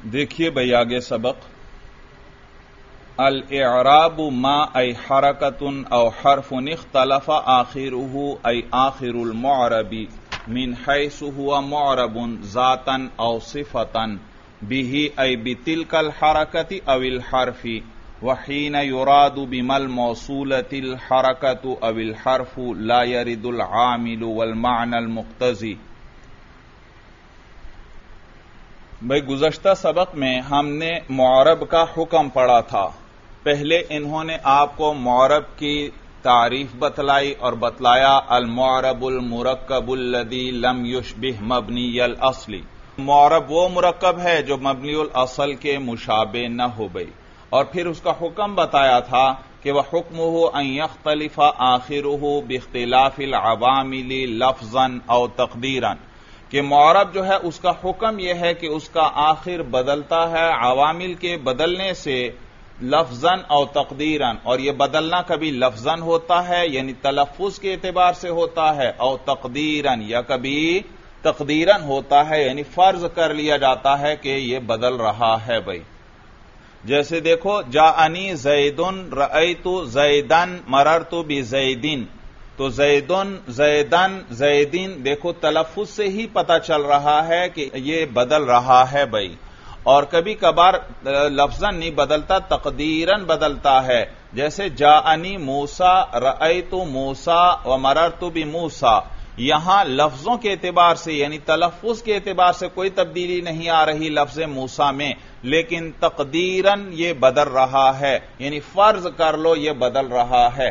देखिए भाई आगे सबक अल-इअराब मा ऐ हरकतुन औ हर्फुन इख्तलफा आखिरुहु ऐ आखिरुल मुअरबी मिन हैसु हुवा मुअरबुन ज़ातन औ सिफतन बिही ऐ बितिलकल हरकति अविल हर्फी वहीन युरादु बिमल मौसूलतिल हरकतु अविल हर्फु ला यरिदुल आमिलु वल मानल मुक्तजी। भाई गुज़श्ता सबक में हमने मुअरब का हुक्म पढ़ा था। पहले इन्होंने आपको मुअरब की तारीफ बतलाई और बतलाया अल मुअरबुल मुरक्कबुल लदी लम युशबिह मबनीयल असली। मुअरब वो मुरक्कब है जो मबनीउल असल के मुशाबे न हो गई। और फिर उसका हुक्म बताया था कि वह हुक्मुहु अन यख्तलिफा आखिरुहु बिख्तिलाफिल अवामिली लफ्जन औ तक़दीरन कि मुअरब जो है उसका हुक्म यह है कि उसका आखिर बदलता है अवामिल के बदलने से लफ्जन और तकदीरन, और यह बदलना कभी लफ्जन होता है यानी तलफ्फुज के एतबार से होता है और तकदीरन या कभी तकदीरन होता है यानी फर्ज कर लिया जाता है कि यह बदल रहा है। भाई जैसे देखो जाअनी ज़ैदुन रअयतु ज़ैदन मररतु बिज़ैदिन, तो ज़ैदुन ज़ैदन ज़ैदिन देखो तलफ्फुज से ही पता चल रहा है कि ये बदल रहा है। भाई और कभी कभार लफ्जन नहीं बदलता तकदीरन बदलता है। जैसे जाअनी मूसा रअयतु मूसा व मररतु बि मूसा, यहां लफ्जों के एतबार से यानी तलफ्फुज के एतबार से कोई तब्दीली नहीं आ रही लफ्ज मूसा में, लेकिन तकदीरन ये बदल रहा है यानी फर्ज कर लो ये बदल रहा है।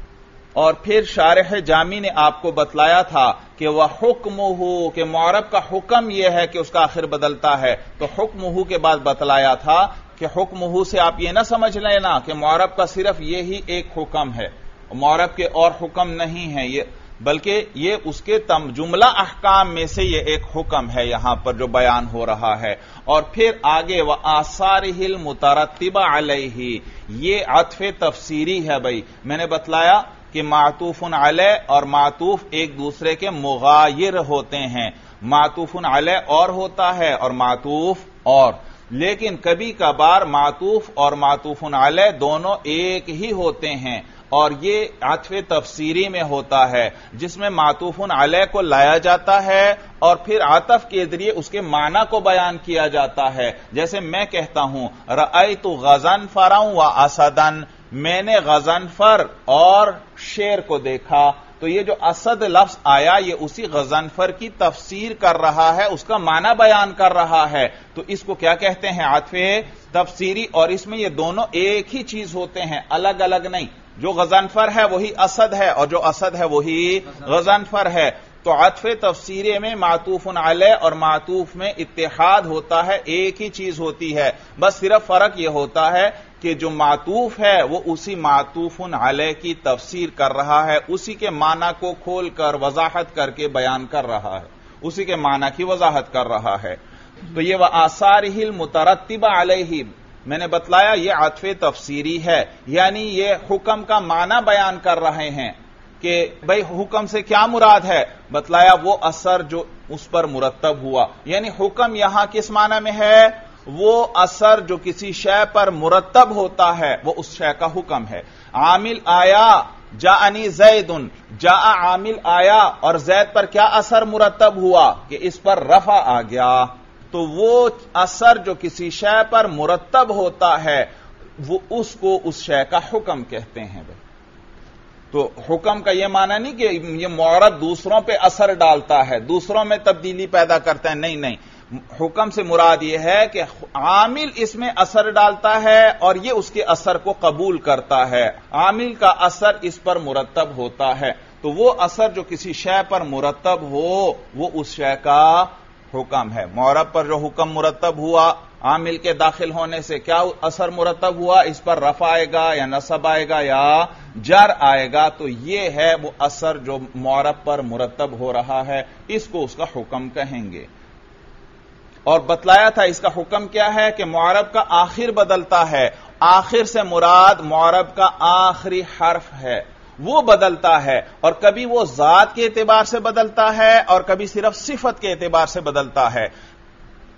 और फिर शारिह जामी ने आपको बतलाया था कि वह हुक्मुहु के मुअरब का हुक्म यह है कि उसका आखिर बदलता है। तो हुक्मुहु के बाद बतलाया था कि हुक्मुहु से आप ये ना समझ लेना कि मुअरब का सिर्फ यही एक हुक्म है, मुअरब के और हुक्म नहीं है ये, बल्कि ये उसके जुमला अहकाम में से ये एक हुक्म है यहां पर जो बयान हो रहा है। और फिर आगे व आसारिहिल मुतरत्तिबा अलैहि, ये अत्फ़े तफसीरी है। भाई मैंने बतलाया कि मातूफुन अलैह और मातूफ एक दूसरे के मुगायर होते हैं। मातूफुन अलैह और होता है और मातूफ और, लेकिन कभी कभार मातूफ और मातूफुन अलैह दोनों एक ही होते हैं और ये अत्फ़े तफसीरी में होता है जिसमें मातूफुन अलैह को लाया जाता है और फिर आतफ के जरिए उसके माना को बयान किया जाता है। जैसे मैं कहता हूं रअयतु गज़नफ़रन व असदन, मैंने गज़नफ़र और शेर को देखा, तो ये जो असद लफ्ज आया ये उसी गज़नफ़र की तफसीर कर रहा है, उसका माना बयान कर रहा है। तो इसको क्या कहते हैं? आतफ़े तफसीरी। और इसमें ये दोनों एक ही चीज होते हैं, अलग अलग नहीं। जो गज़नफ़र है वही असद है और जो असद है वही गज़नफ़र है। तो आतफ़े तफसीरे में मातूफुन अलैह और मातूफ में इत्तेहाद होता है, एक ही चीज होती है। बस सिर्फ फर्क यह होता है कि जो मातूफ है वो उसी मातूफुन अलैह की तफसीर कर रहा है, उसी के माना को खोल कर वजाहत करके बयान कर रहा है, उसी के माना की वजाहत कर रहा है। तो ये वह आसारिहिल मुतरत्तिबा अलैहि, मैंने बतलाया ये आतफ़े तफसीरी है, यानी ये हुक्म का माना बयान कर रहे हैं कि भाई हुक्म से क्या मुराद है। बतलाया वो असर जो उस पर मुरत्तब हुआ, यानी हुक्म यहां किस माना में है? वो असर जो किसी शय पर मुरत्तब होता है वो उस शय का हुक्म है। आमिल आया जाअनी ज़ैदुन, जा आमिल आया और ज़ैद पर क्या असर मुरत्तब हुआ कि इस पर रफा आ गया। तो वो असर जो किसी शय पर मुरत्तब होता है वो उसको उस शय का हुक्म कहते हैं। तो हुक्म का यह माना नहीं कि ये मुअरब दूसरों पे असर डालता है, दूसरों में तब्दीली पैदा करता है, नहीं नहीं। हुक्म से मुराद यह है कि आमिल इसमें असर डालता है और ये उसके असर को कबूल करता है, आमिल का असर इस पर मुरत्तब होता है। तो वो असर जो किसी शय पर मुरत्तब हो वो उस शय का हुक्म है। मुअरब पर जो हुक्म मुरत्तब हुआ आमिल के दाखिल होने से क्या असर मुरत्तब हुआ? इस पर रफा आएगा या नसब आएगा या जर आएगा। तो ये है वो असर जो मुअरब पर मुरत्तब हो रहा है, इसको उसका हुक्म कहेंगे। और बतलाया था इसका हुक्म क्या है कि मुअरब का आखिर बदलता है। आखिर से मुराद मुअरब का आखिरी हर्फ है, वो बदलता है, और कभी वो जात के एतबार से बदलता है और कभी सिर्फ सिफत के एतबार से बदलता है।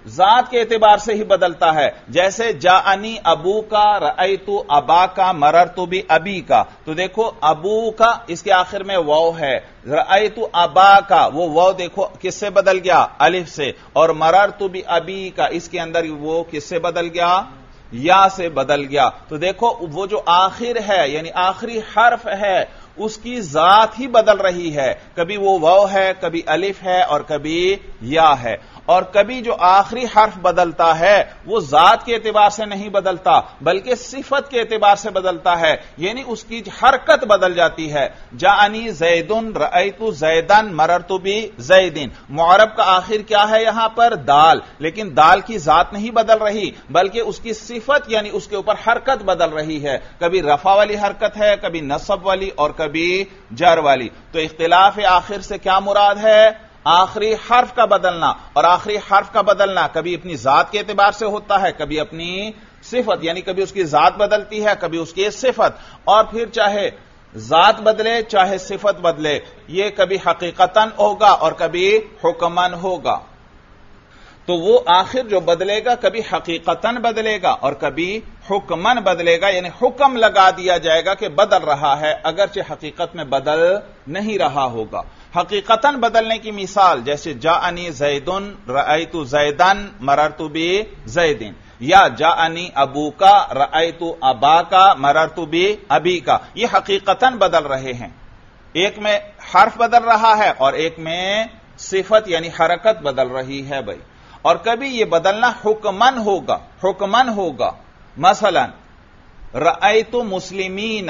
ذات کے اعتبار سے ہی بدلتا ہے. جیسے جاءنی ابو کا، رأیت ابا کا، مررت بابی کا. تو دیکھو ابو کا اس کے آخر میں واو ہے، رأیت ابا کا وہ واو دیکھو کس سے بدل گیا؟ الف سے. اور مررت بابی کا اس کے اندر وہ کس سے بدل گیا؟ یا سے بدل گیا. تو دیکھو وہ جو آخر ہے یعنی آخری حرف ہے اس کی ذات ہی بدل رہی ہے. کبھی وہ واو ہے، کبھی الف ہے اور کبھی یا ہے. اور کبھی جو آخری حرف بدلتا ہے وہ ذات کے اعتبار سے نہیں بدلتا بلکہ صفت کے اعتبار سے بدلتا ہے، یعنی اس کی حرکت بدل جاتی ہے. جاءنی زید، رأیت زیدن، مررت بزید. معرب کا آخر کیا ہے یہاں پر؟ دال. لیکن دال کی ذات نہیں بدل رہی بلکہ اس کی صفت یعنی اس کے اوپر حرکت بدل رہی ہے. کبھی رفع والی حرکت ہے، کبھی نصب والی اور کبھی جر والی. تو اختلاف آخر سے کیا مراد ہے؟ آخری حرف کا بدلنا. اور آخری حرف کا بدلنا کبھی اپنی ذات کے اعتبار سے ہوتا ہے، کبھی اپنی صفت یعنی کبھی اس کی ذات بدلتی ہے، کبھی اس کی صفت. اور پھر چاہے ذات بدلے چاہے صفت بدلے یہ کبھی حقیقتاً ہوگا اور کبھی حکماً ہوگا. تو وہ آخر جو بدلے گا کبھی حقیقتاً بدلے گا اور کبھی حکماً بدلے گا، یعنی حکم لگا دیا جائے گا کہ بدل رہا ہے اگرچہ حقیقت میں بدل نہیں رہا ہوگا. حقیقتاً بدلنے کی مثال جیسے جاءنی زیدن، رأیت زیدن، مررت بزید. یا جاءنی ابو کا، رأیت ابا کا، مررت بابی کا. یہ حقیقتاً بدل رہے ہیں. ایک میں حرف بدل رہا ہے اور ایک میں صفت یعنی حرکت بدل رہی ہے بھائی. اور کبھی یہ بدلنا حکماً ہوگا، حکماً ہوگا. مثلا رأیت مسلمین،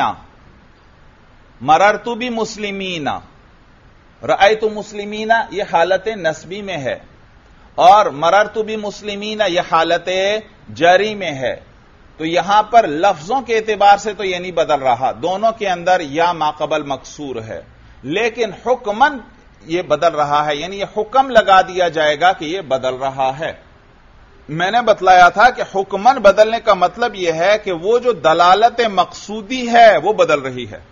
مررت بمسلمین. رأیت مسلمین یہ حالت نسبی میں ہے اور مررت بمسلمین یہ حالت جری میں ہے. تو یہاں پر لفظوں کے اعتبار سے تو یہ نہیں بدل رہا، دونوں کے اندر یا ماقبل مکسور ہے، لیکن حکماً یہ بدل رہا ہے، یعنی یہ حکم لگا دیا جائے گا کہ یہ بدل رہا ہے. میں نے بتلایا تھا کہ حکماً بدلنے کا مطلب یہ ہے کہ وہ جو دلالت مقصودی ہے وہ بدل رہی ہے.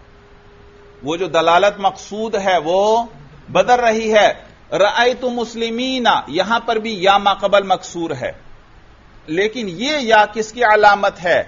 وہ جو دلالت مقصود ہے وہ بدل رہی ہے. رأیت مسلمین یہاں پر بھی یا ماقبل مکسور ہے، لیکن یہ یا کس کی علامت ہے؟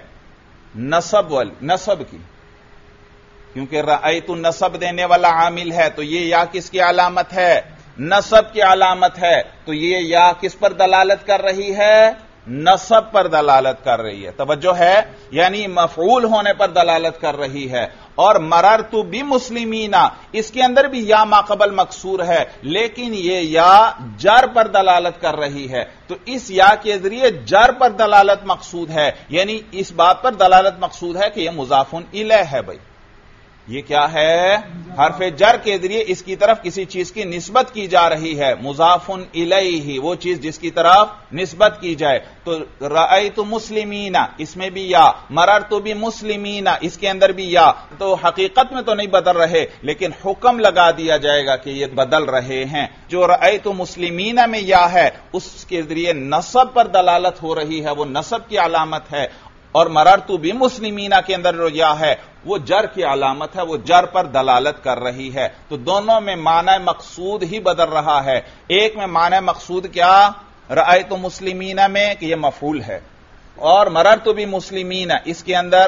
نصب کی، کیونکہ رأیت نصب دینے والا عامل ہے تو یہ یا کس کی علامت ہے؟ نصب کی علامت ہے. تو یہ یا کس پر دلالت کر رہی ہے؟ نصب پر دلالت کر رہی ہے. توجہ ہے، یعنی مفعول ہونے پر دلالت کر رہی ہے. اور مررت بمسلمین اس کے اندر بھی یا ماقبل مکسور ہے لیکن یہ یا جر پر دلالت کر رہی ہے. تو اس یا کے ذریعے جر پر دلالت مقصود ہے، یعنی اس بات پر دلالت مقصود ہے کہ یہ مضاف الیہ ہے. بھائی یہ کیا ہے؟ حرف جر کے ذریعے اس کی طرف کسی چیز کی نسبت کی جا رہی ہے. مضاف الیہ وہ چیز جس کی طرف نسبت کی جائے. تو رأیت مسلمین اس میں بھی یا، مررت بمسلمین اس کے اندر بھی یا. تو حقیقت میں تو نہیں بدل رہے لیکن حکم لگا دیا جائے گا کہ یہ بدل رہے ہیں. جو رأیت مسلمین میں یا ہے اس کے ذریعے نصب پر دلالت ہو رہی ہے، وہ نصب کی علامت ہے. اور مررت بمسلمین کے اندر جو یا ہے وہ جر کی علامت ہے، وہ جر پر دلالت کر رہی ہے. تو دونوں میں معنی مقصود ہی بدل رہا ہے. ایک میں معنی مقصود کیا؟ رأیت مسلمین میں کہ یہ مفعول ہے، اور مررت بمسلمین اس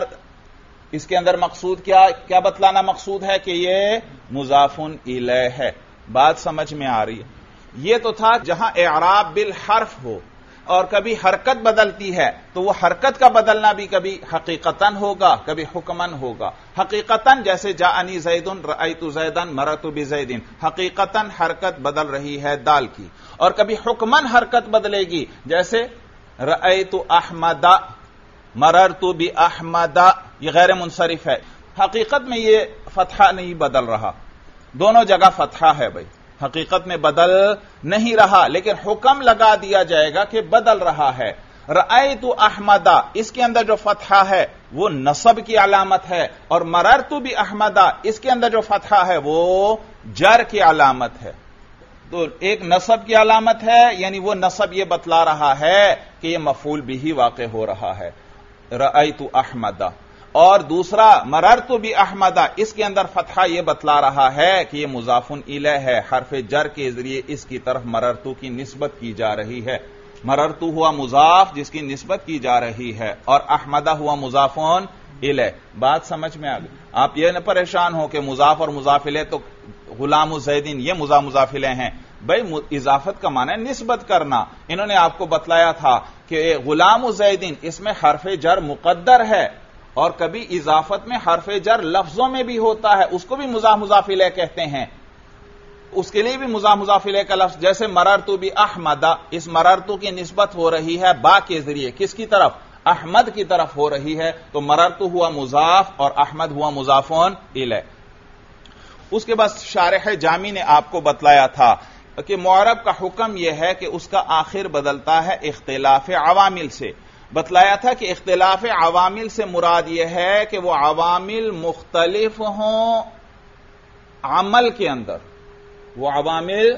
کے اندر مقصود کیا بتلانا مقصود ہے کہ یہ مضاف الیہ ہے. بات سمجھ میں آ رہی ہے؟ یہ تو تھا جہاں اعراب بالحرف ہو اور کبھی حرکت بدلتی ہے تو وہ حرکت کا بدلنا بھی کبھی حقیقتاً ہوگا کبھی حکماً ہوگا. حقیقتاً جیسے جاءنی زیدن، رأیت زیدن، مررت بزیدن، حقیقتاً حرکت بدل رہی ہے دال کی. اور کبھی حکماً حرکت بدلے گی جیسے رأیت احمد، مررت باحمد، یہ غیر منصرف ہے. حقیقت میں یہ فتحہ نہیں بدل رہا، دونوں جگہ فتحہ ہے. بھائی حقیقت میں بدل نہیں رہا لیکن حکم لگا دیا جائے گا کہ بدل رہا ہے. رأیت احمد اس کے اندر جو فتحہ ہے وہ نصب کی علامت ہے، اور مررت باحمد اس کے اندر جو فتحہ ہے وہ جر کی علامت ہے. تو ایک نصب کی علامت ہے، یعنی وہ نصب یہ بتلا رہا ہے کہ یہ مفعول بھی واقع ہو رہا ہے رأیت احمد. اور دوسرا مررت باحمد اس کے اندر فتحہ یہ بتلا رہا ہے کہ یہ مضاف الیہ ہے، حرف جر کے ذریعے اس کی طرف مررت کی نسبت کی جا رہی ہے. مررتو ہوا مضاف جس کی نسبت کی جا رہی ہے اور احمدہ ہوا مضافون الیہ. بات سمجھ میں آ گئی؟ آپ یہ نہ پریشان ہو کہ مضاف اور مضاف الیہ تو غلام الزیدین یہ مضاف الیہ ہیں. بھائی اضافت کا معنی ہے نسبت کرنا. انہوں نے آپ کو بتلایا تھا کہ غلام الزیدین اس میں حرف جر مقدر ہے اور کبھی اضافت میں حرف جر لفظوں میں بھی ہوتا ہے, اس کو بھی مضاف الیہ کہتے ہیں. اس کے لیے بھی مضاف الیہ کا لفظ, جیسے مررتو بی احمد, اس مررتو کی نسبت ہو رہی ہے با کے ذریعے کس کی طرف؟ احمد کی طرف ہو رہی ہے, تو مررتو ہوا مضاف اور احمد ہوا مضافون الیہ. اس کے بعد شارح جامی نے آپ کو بتلایا تھا کہ معرب کا حکم یہ ہے کہ اس کا آخر بدلتا ہے اختلاف عوامل سے. بتلایا تھا کہ اختلاف عوامل سے مراد یہ ہے کہ وہ عوامل مختلف ہوں عمل کے اندر, وہ عوامل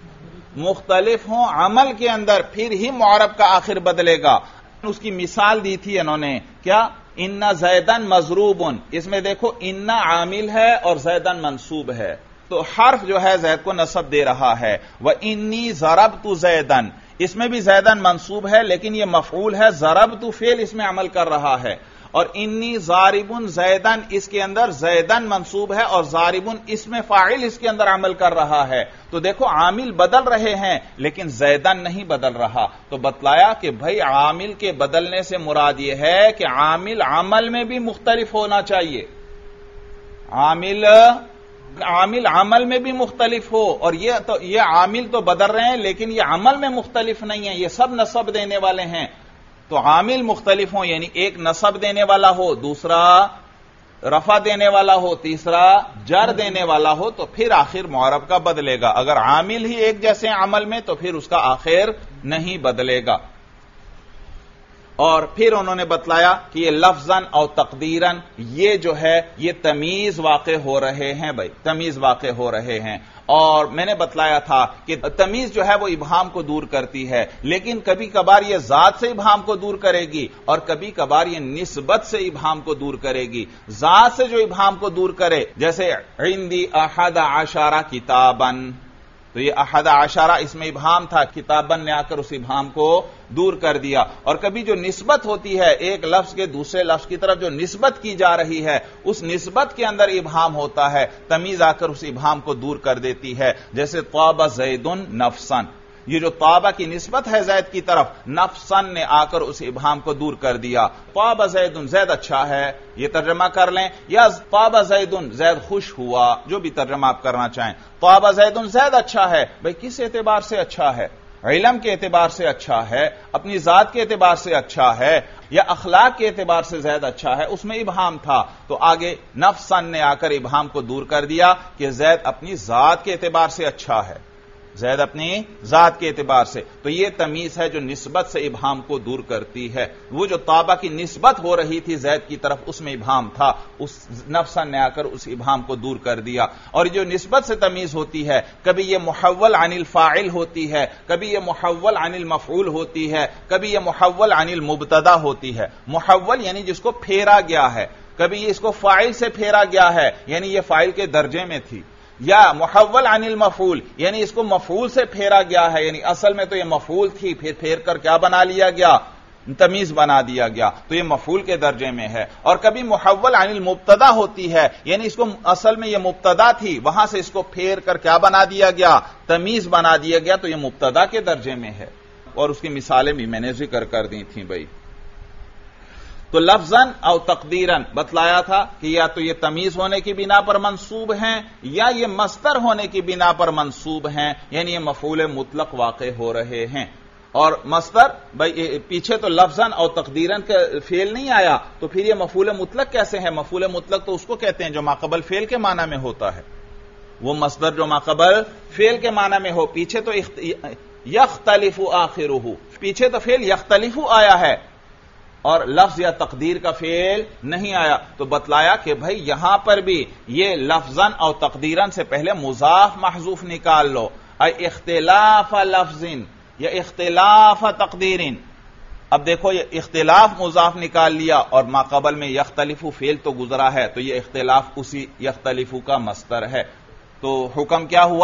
مختلف ہوں عمل کے اندر, پھر ہی معرب کا آخر بدلے گا. اس کی مثال دی تھی انہوں نے, کیا؟ ان زیدن مضروبن, اس میں دیکھو ان عامل ہے اور زیدن منصوب ہے, تو حرف جو ہے زید کو نصب دے رہا ہے. وَإِنِّي ضَرَبْتُ زَيْدًا, اس میں بھی زیدن منصوب ہے لیکن یہ مفعول ہے, ضربت فعل اس میں عمل کر رہا ہے. اور انی ضاربن زیدن, اس کے اندر زیدن منصوب ہے اور ضاربن اس میں فاعل اس کے اندر عمل کر رہا ہے. تو دیکھو عامل بدل رہے ہیں لیکن زیدن نہیں بدل رہا. تو بتلایا کہ بھائی عامل کے بدلنے سے مراد یہ ہے کہ عامل عمل میں بھی مختلف ہونا چاہیے, عامل عمل میں بھی مختلف ہو. اور یہ عامل تو بدل رہے ہیں لیکن یہ عمل میں مختلف نہیں ہیں, یہ سب نصب دینے والے ہیں. تو عامل مختلف ہوں, یعنی ایک نصب دینے والا ہو, دوسرا رفع دینے والا ہو, تیسرا جر دینے والا ہو, تو پھر آخر معرب کا بدلے گا. اگر عامل ہی ایک جیسے عمل میں تو پھر اس کا آخر نہیں بدلے گا. اور پھر انہوں نے بتلایا کہ یہ لفظاً اور تقدیراً یہ جو ہے یہ تمیز واقع ہو رہے ہیں. بھائی تمیز واقع ہو رہے ہیں, اور میں نے بتلایا تھا کہ تمیز جو ہے وہ ابہام کو دور کرتی ہے, لیکن کبھی کبھار یہ ذات سے ابہام کو دور کرے گی اور کبھی کبھار یہ نسبت سے ابہام کو دور کرے گی. ذات سے جو ابہام کو دور کرے, جیسے عندی احد عشر کتابن, تو یہ احد عشرہ اس میں ابہام تھا, کتابن نے آ کر اس ابہام کو دور کر دیا. اور کبھی جو نسبت ہوتی ہے ایک لفظ کے دوسرے لفظ کی طرف جو نسبت کی جا رہی ہے اس نسبت کے اندر ابہام ہوتا ہے, تمیز آ کر اس ابہام کو دور کر دیتی ہے. جیسے طاب زیدن نفسن, یہ جو طابہ کی نسبت ہے زید کی طرف, نفسن نے آ کر اس ابہام کو دور کر دیا. طاب زیدن, زید اچھا ہے, یہ ترجمہ کر لیں, یا طاب زیدن زید خوش ہوا, جو بھی ترجمہ آپ کرنا چاہیں. طاب زیدن زید اچھا ہے, بھئی کس اعتبار سے اچھا ہے؟ علم کے اعتبار سے اچھا ہے, اپنی ذات کے اعتبار سے اچھا ہے, یا اخلاق کے اعتبار سے زید اچھا ہے؟ اس میں ابہام تھا. تو آگے نفسن نے آ کر ابہام کو دور کر دیا کہ زید اپنی ذات کے اعتبار سے اچھا ہے, زید اپنی ذات کے اعتبار سے. تو یہ تمیز ہے جو نسبت سے ابہام کو دور کرتی ہے. وہ جو طابہ کی نسبت ہو رہی تھی زید کی طرف اس میں ابہام تھا, اس نفسن نے آ کر اس ابہام کو دور کر دیا. اور جو نسبت سے تمیز ہوتی ہے, کبھی یہ محول عن الفاعل ہوتی ہے, کبھی یہ محول عن المفعول ہوتی ہے, کبھی یہ محول عن المبتدا ہوتی ہے. محول یعنی جس کو پھیرا گیا ہے, کبھی اس کو فاعل سے پھیرا گیا ہے یعنی یہ فاعل کے درجے میں تھی, یا محول عن المفعول یعنی اس کو مفعول سے پھیرا گیا ہے, یعنی اصل میں تو یہ مفعول تھی, پھر پھیر کر کیا بنا لیا گیا؟ تمیز بنا دیا گیا, تو یہ مفعول کے درجے میں ہے. اور کبھی محول عن المبتدا ہوتی ہے, یعنی اس کو اصل میں یہ مبتدا تھی, وہاں سے اس کو پھیر کر کیا بنا دیا گیا؟ تمیز بنا دیا گیا, تو یہ مبتدا کے درجے میں ہے. اور اس کی مثالیں بھی میں نے ذکر کر دی تھیں. بھائی تو لفظاً او تقدیراً بتلایا تھا کہ یا تو یہ تمیز ہونے کی بنا پر منصوب ہیں یا یہ مصدر ہونے کی بنا پر منصوب ہیں, یعنی یہ مفعول مطلق واقع ہو رہے ہیں. اور مصدر بھائی پیچھے تو لفظاً او تقدیراً کا فعل نہیں آیا, تو پھر یہ مفعول مطلق کیسے ہے؟ مفعول مطلق تو اس کو کہتے ہیں جو ماقبل فعل کے معنی میں ہوتا ہے, وہ مصدر جو ماقبل فعل کے معنی میں ہو. پیچھے تو یختلف آخرہ, پیچھے تو فعل یختلف آیا ہے اور لفظ یا تقدیر کا فعل نہیں آیا. تو بتلایا کہ بھائی یہاں پر بھی یہ لفظاً اور تقدیراً سے پہلے مضاف محذوف نکال لو, اختلاف لفظ یا اختلاف تقدیر. اب دیکھو یہ اختلاف مضاف نکال لیا اور ماقبل میں یختلف فعل تو گزرا ہے, تو یہ اختلاف اسی یختلف کا مصدر ہے. تو حکم کیا ہوا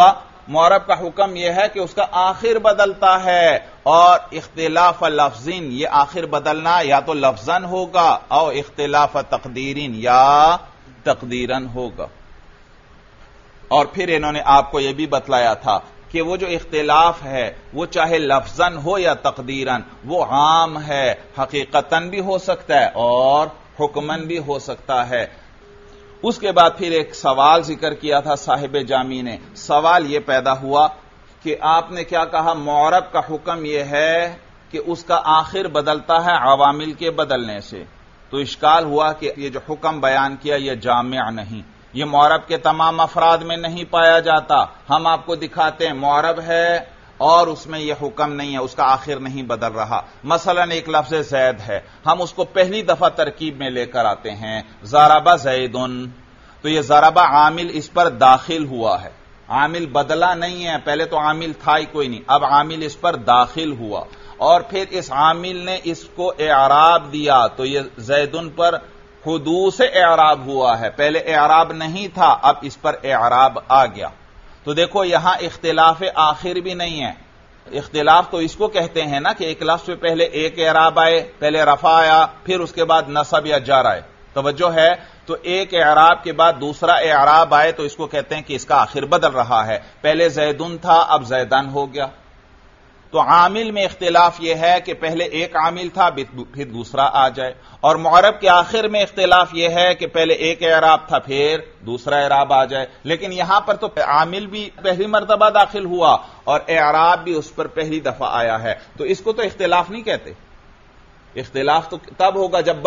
معرب کا حکم یہ ہے کہ اس کا آخر بدلتا ہے، اور اختلاف لفظین، یہ آخر بدلنا یا تو لفظاً ہوگا اور اختلاف تقدیرین یا تقدیراً ہوگا۔ اور پھر انہوں نے آپ کو یہ بھی بتلایا تھا کہ وہ جو اختلاف ہے وہ چاہے لفظاً ہو یا تقدیراً وہ عام ہے، حقیقتاً بھی ہو سکتا ہے اور حکماً بھی ہو سکتا ہے۔ اس کے بعد پھر ایک سوال ذکر کیا تھا صاحب جامی نے۔ سوال یہ پیدا ہوا کہ آپ نے کیا کہا، معرب کا حکم یہ ہے کہ اس کا آخر بدلتا ہے عوامل کے بدلنے سے، تو اشکال ہوا کہ یہ جو حکم بیان کیا یہ جامع نہیں، یہ معرب کے تمام افراد میں نہیں پایا جاتا۔ ہم آپ کو دکھاتے ہیں معرب ہے اور اس میں یہ حکم نہیں ہے، اس کا آخر نہیں بدل رہا۔ مثلا ایک لفظ زید ہے، ہم اس کو پہلی دفعہ ترکیب میں لے کر آتے ہیں، ضرب زیدن، تو یہ ضرب عامل اس پر داخل ہوا ہے، عامل بدلا نہیں ہے، پہلے تو عامل تھا ہی کوئی نہیں، اب عامل اس پر داخل ہوا، اور پھر اس عامل نے اس کو اعراب دیا، تو یہ زیدن پر حدوث اعراب ہوا ہے، پہلے اعراب نہیں تھا، اب اس پر اعراب آ گیا۔ تو دیکھو یہاں اختلاف آخر بھی نہیں ہے۔ اختلاف تو اس کو کہتے ہیں نا کہ ایک لفظ سے پہلے ایک اعراب آئے، پہلے رفع آیا، پھر اس کے بعد نصب یا جر آئے، توجہ ہے؟ تو ایک اعراب کے بعد دوسرا اعراب آئے تو اس کو کہتے ہیں کہ اس کا آخر بدل رہا ہے، پہلے زیدن تھا اب زیدن ہو گیا۔ تو عامل میں اختلاف یہ ہے کہ پہلے ایک عامل تھا پھر دوسرا آ جائے، اور معرب کے آخر میں اختلاف یہ ہے کہ پہلے ایک اعراب تھا پھر دوسرا اعراب آ جائے، لیکن یہاں پر تو عامل بھی پہلی مرتبہ داخل ہوا اور اعراب بھی اس پر پہلی دفعہ آیا ہے، تو اس کو تو اختلاف نہیں کہتے۔ اختلاف تو تب ہوگا جب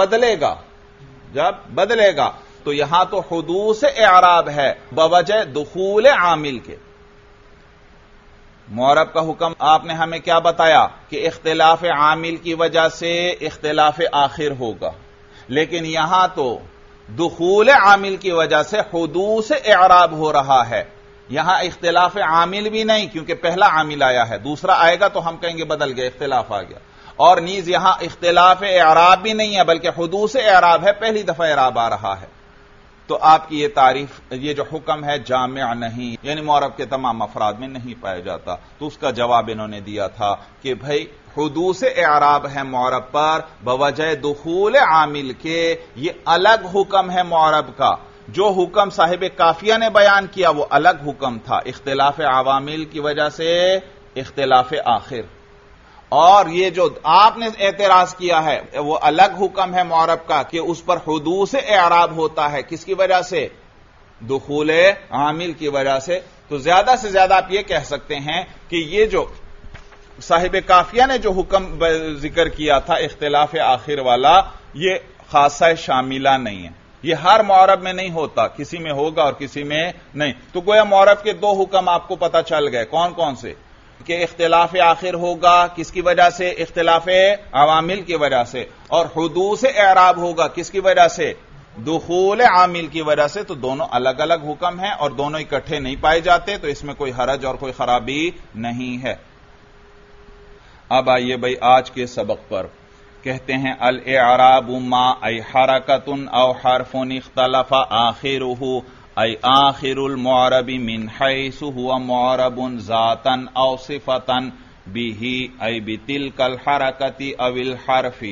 بدلے گا، تو یہاں تو حدوث اعراب ہے بوجہ دخول عامل کے۔ معرب کا حکم آپ نے ہمیں کیا بتایا کہ اختلاف عامل کی وجہ سے اختلاف آخر ہوگا، لیکن یہاں تو دخول عامل کی وجہ سے حدوث اعراب ہو رہا ہے، یہاں اختلاف عامل بھی نہیں کیونکہ پہلا عامل آیا ہے، دوسرا آئے گا تو ہم کہیں گے بدل گیا، اختلاف آ گیا، اور نیز یہاں اختلاف اعراب بھی نہیں ہے بلکہ حدوث اعراب ہے، پہلی دفعہ اعراب آ رہا ہے۔ تو آپ کی یہ تعریف، یہ جو حکم ہے جامع نہیں، یعنی معرب کے تمام افراد میں نہیں پایا جاتا۔ تو اس کا جواب انہوں نے دیا تھا کہ بھائی حدوث اعراب ہے معرب پر بوجہ دخول عامل کے، یہ الگ حکم ہے معرب کا، جو حکم صاحب کافیہ نے بیان کیا وہ الگ حکم تھا، اختلاف عوامل کی وجہ سے اختلاف آخر، اور یہ جو آپ نے اعتراض کیا ہے وہ الگ حکم ہے معرب کا کہ اس پر حدوث اعراب ہوتا ہے، کس کی وجہ سے؟ دخول عامل کی وجہ سے۔ تو زیادہ سے زیادہ آپ یہ کہہ سکتے ہیں کہ یہ جو صاحب کافیہ نے جو حکم ذکر کیا تھا اختلاف آخر والا، یہ خاصہ شاملہ نہیں ہے، یہ ہر معرب میں نہیں ہوتا، کسی میں ہوگا اور کسی میں نہیں۔ تو گویا معرب کے دو حکم آپ کو پتہ چل گئے، کون کون سے؟ کہ اختلاف آخر ہوگا کس کی وجہ سے؟ اختلاف عوامل کی وجہ سے، اور حدوث اعراب ہوگا کس کی وجہ سے؟ دخول عامل کی وجہ سے۔ تو دونوں الگ الگ حکم ہیں اور دونوں اکٹھے نہیں پائے جاتے، تو اس میں کوئی حرج اور کوئی خرابی نہیں ہے۔ اب آئیے بھائی آج کے سبق پر، کہتے ہیں الاعراب ما ای حرکت او حرف اختلف آخرہ ای آخر المعرب من حیث هو معرب ذاتا او صفتا به ای بتلک الحرکت او الحرف۔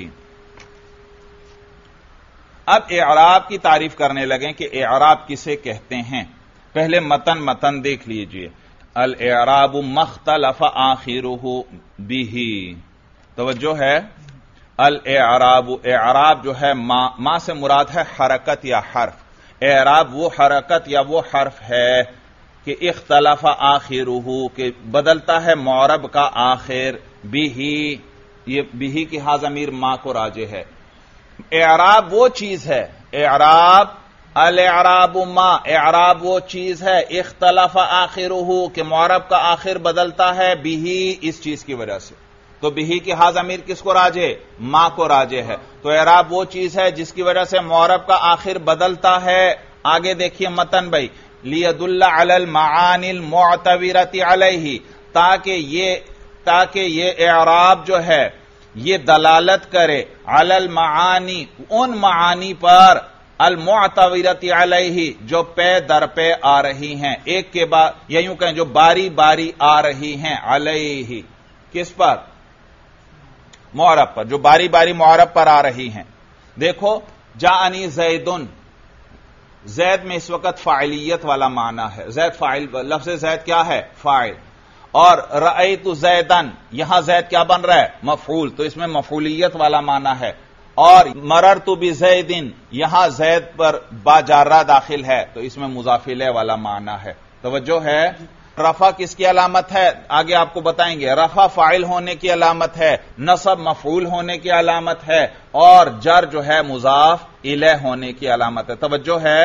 اب اعراب کی تعریف کرنے لگیں کہ اعراب کسے کہتے ہیں۔ پہلے متن دیکھ لیجئے، الاعراب مختلف آخرہ به، توجہ ہے، الاعراب، اعراب جو ہے ما سے مراد ہے حرکت یا حرف، اعراب وہ حرکت یا وہ حرف ہے کہ اختلاف آخرہ، کہ بدلتا ہے معرب کا آخر، بھی، یہ بھی کی ہا ضمیر ما کو راجع ہے۔ اعراب وہ چیز ہے، اعراب الاعراب ما، اعراب وہ چیز ہے اختلاف آخرہ کہ معرب کا آخر بدلتا ہے، بھی اس چیز کی وجہ سے، تو بھی کی ہا ضمیر کس کو راجع؟ ما کو راجع ہے۔ تو اعراب وہ چیز ہے جس کی وجہ سے معرب کا آخر بدلتا ہے۔ آگے دیکھیے متن بھائی، لیدل علی المعانی المعتبرۃ علیہ، تاکہ یہ اعراب جو ہے یہ دلالت کرے علی المعانی، ان معانی پر المعتورۃ علیہ جو پے در پہ آ رہی ہیں، ایک کے بعد یا یوں کہیں جو باری باری آ رہی ہیں، علیہ کس پر؟ معرب پر، جو باری باری معرب پر آ رہی ہیں۔ دیکھو جاءنی زیدن، زید میں اس وقت فاعلیت والا معنی ہے، زید فاعل، لفظ زید کیا ہے؟ فاعل، اور رأیت زیدن یہاں زید کیا بن رہا ہے؟ مفعول، تو اس میں مفعولیت والا معنی ہے، اور مررت بزیدن یہاں زید پر با جارہ داخل ہے تو اس میں مضاف الیہ والا معنی ہے۔ توجہ ہے؟ رفع کس کی علامت ہے؟ آگے آپ کو بتائیں گے۔ رفع فاعل ہونے کی علامت ہے، نصب مفعول ہونے کی علامت ہے، اور جر جو ہے مضاف الیہ ہونے کی علامت ہے۔ توجہ ہے؟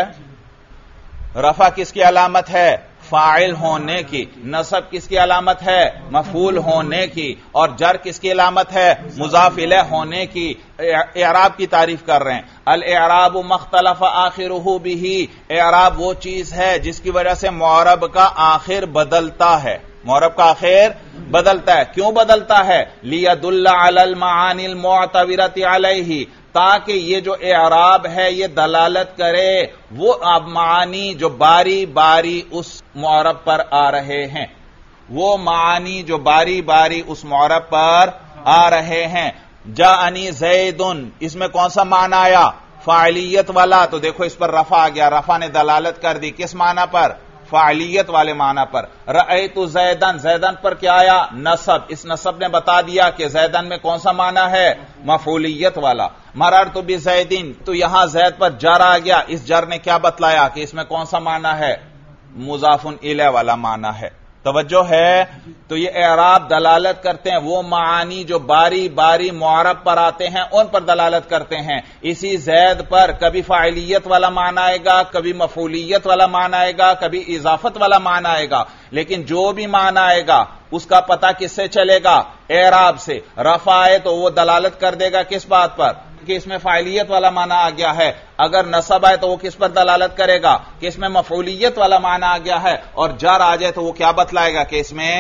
رفع کس کی علامت ہے؟ فاعل ہونے کی۔ نصب کس کی علامت ہے؟ مفعول ہونے کی۔ اور جر کس کی علامت ہے؟ مضاف الیہ ہونے کی۔ اعراب کی تعریف کر رہے ہیں۔ الاعراب مختلف آخرہ بہ، اعراب وہ چیز ہے جس کی وجہ سے معرب کا آخر بدلتا ہے، معرب کا آخر بدلتا ہے۔ کیوں بدلتا ہے؟ لیدل علی المعانی المعتبرۃ علیہ، تاکہ یہ جو اعراب ہے یہ دلالت کرے وہ معانی جو باری باری اس معرب پر آ رہے ہیں، وہ معانی جو باری باری اس معرب پر آ رہے ہیں۔ جاءنی زیدن، اس میں کون سا معنی آیا؟ فاعلیت والا، تو دیکھو اس پر رفع آ گیا، رفع نے دلالت کر دی کس معنی پر؟ فاعلیت والے معنی پر۔ رأیت زیدن، زیدن پر کیا آیا؟ نصب، اس نصب نے بتا دیا کہ زیدن میں کون سا معنی ہے؟ مفعولیت والا۔ مررت بزیدن، تو یہاں زید پر جر آ گیا، اس جر نے کیا بتلایا کہ اس میں کون سا معنی ہے؟ مضاف الیہ والا معنی ہے۔ توجہ ہے؟ تو یہ اعراب دلالت کرتے ہیں وہ معانی جو باری باری معرب پر آتے ہیں ان پر دلالت کرتے ہیں۔ اسی زید پر کبھی فاعلیت والا معنی آئے گا، کبھی مفعولیت والا معنی آئے گا، کبھی اضافت والا معنی آئے گا، لیکن جو بھی معنی آئے گا اس کا پتہ کس سے چلے گا؟ اعراب سے۔ رفع آئے تو وہ دلالت کر دے گا کس بات پر؟ کہ اس میں فاعلیت والا معنی آ گیا ہے۔ اگر نصب آئے تو وہ کس پر دلالت کرے گا؟ کہ اس میں مفعولیت والا معنی آ گیا ہے، اور جر آ جائے تو وہ کیا بتلائے گا کہ اس میں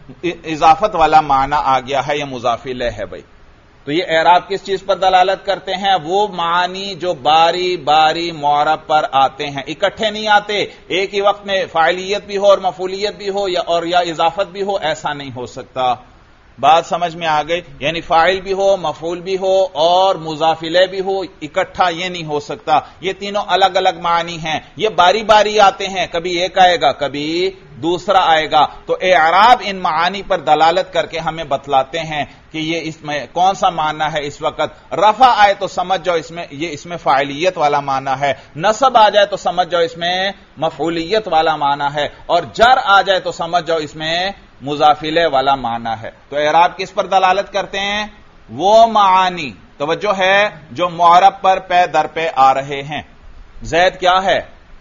اضافت والا معنی آ گیا ہے یا مضاف الیہ ہے۔ بھائی تو یہ اعراب کس چیز پر دلالت کرتے ہیں؟ وہ معانی جو باری باری معرب پر آتے ہیں، اکٹھے نہیں آتے، ایک ہی وقت میں فاعلیت بھی ہو اور مفعولیت بھی ہو یا اضافت بھی ہو، ایسا نہیں ہو سکتا۔ بات سمجھ میں آ گئی؟ یعنی فاعل بھی ہو، مفعول بھی ہو اور مضاف الیہ بھی ہو، اکٹھا یہ نہیں ہو سکتا۔ یہ تینوں الگ الگ معنی ہیں، یہ باری باری آتے ہیں، کبھی ایک آئے گا کبھی دوسرا آئے گا۔ تو اعراب ان معانی پر دلالت کر کے ہمیں بتلاتے ہیں کہ یہ اس میں کون سا معنی ہے۔ اس وقت رفع آئے تو سمجھ جاؤ اس میں فاعلیت والا معنی ہے، نصب آ جائے تو سمجھ جاؤ اس میں مفعولیت والا معنی ہے، اور جر آ جائے تو سمجھ جاؤ اس میں مضاف الیہ والا معنی ہے۔ تو اعراب کس پر دلالت کرتے ہیں؟ وہ معانی، توجہ ہے، جو معرب پر پے در پہ آ رہے ہیں۔ زید کیا ہے؟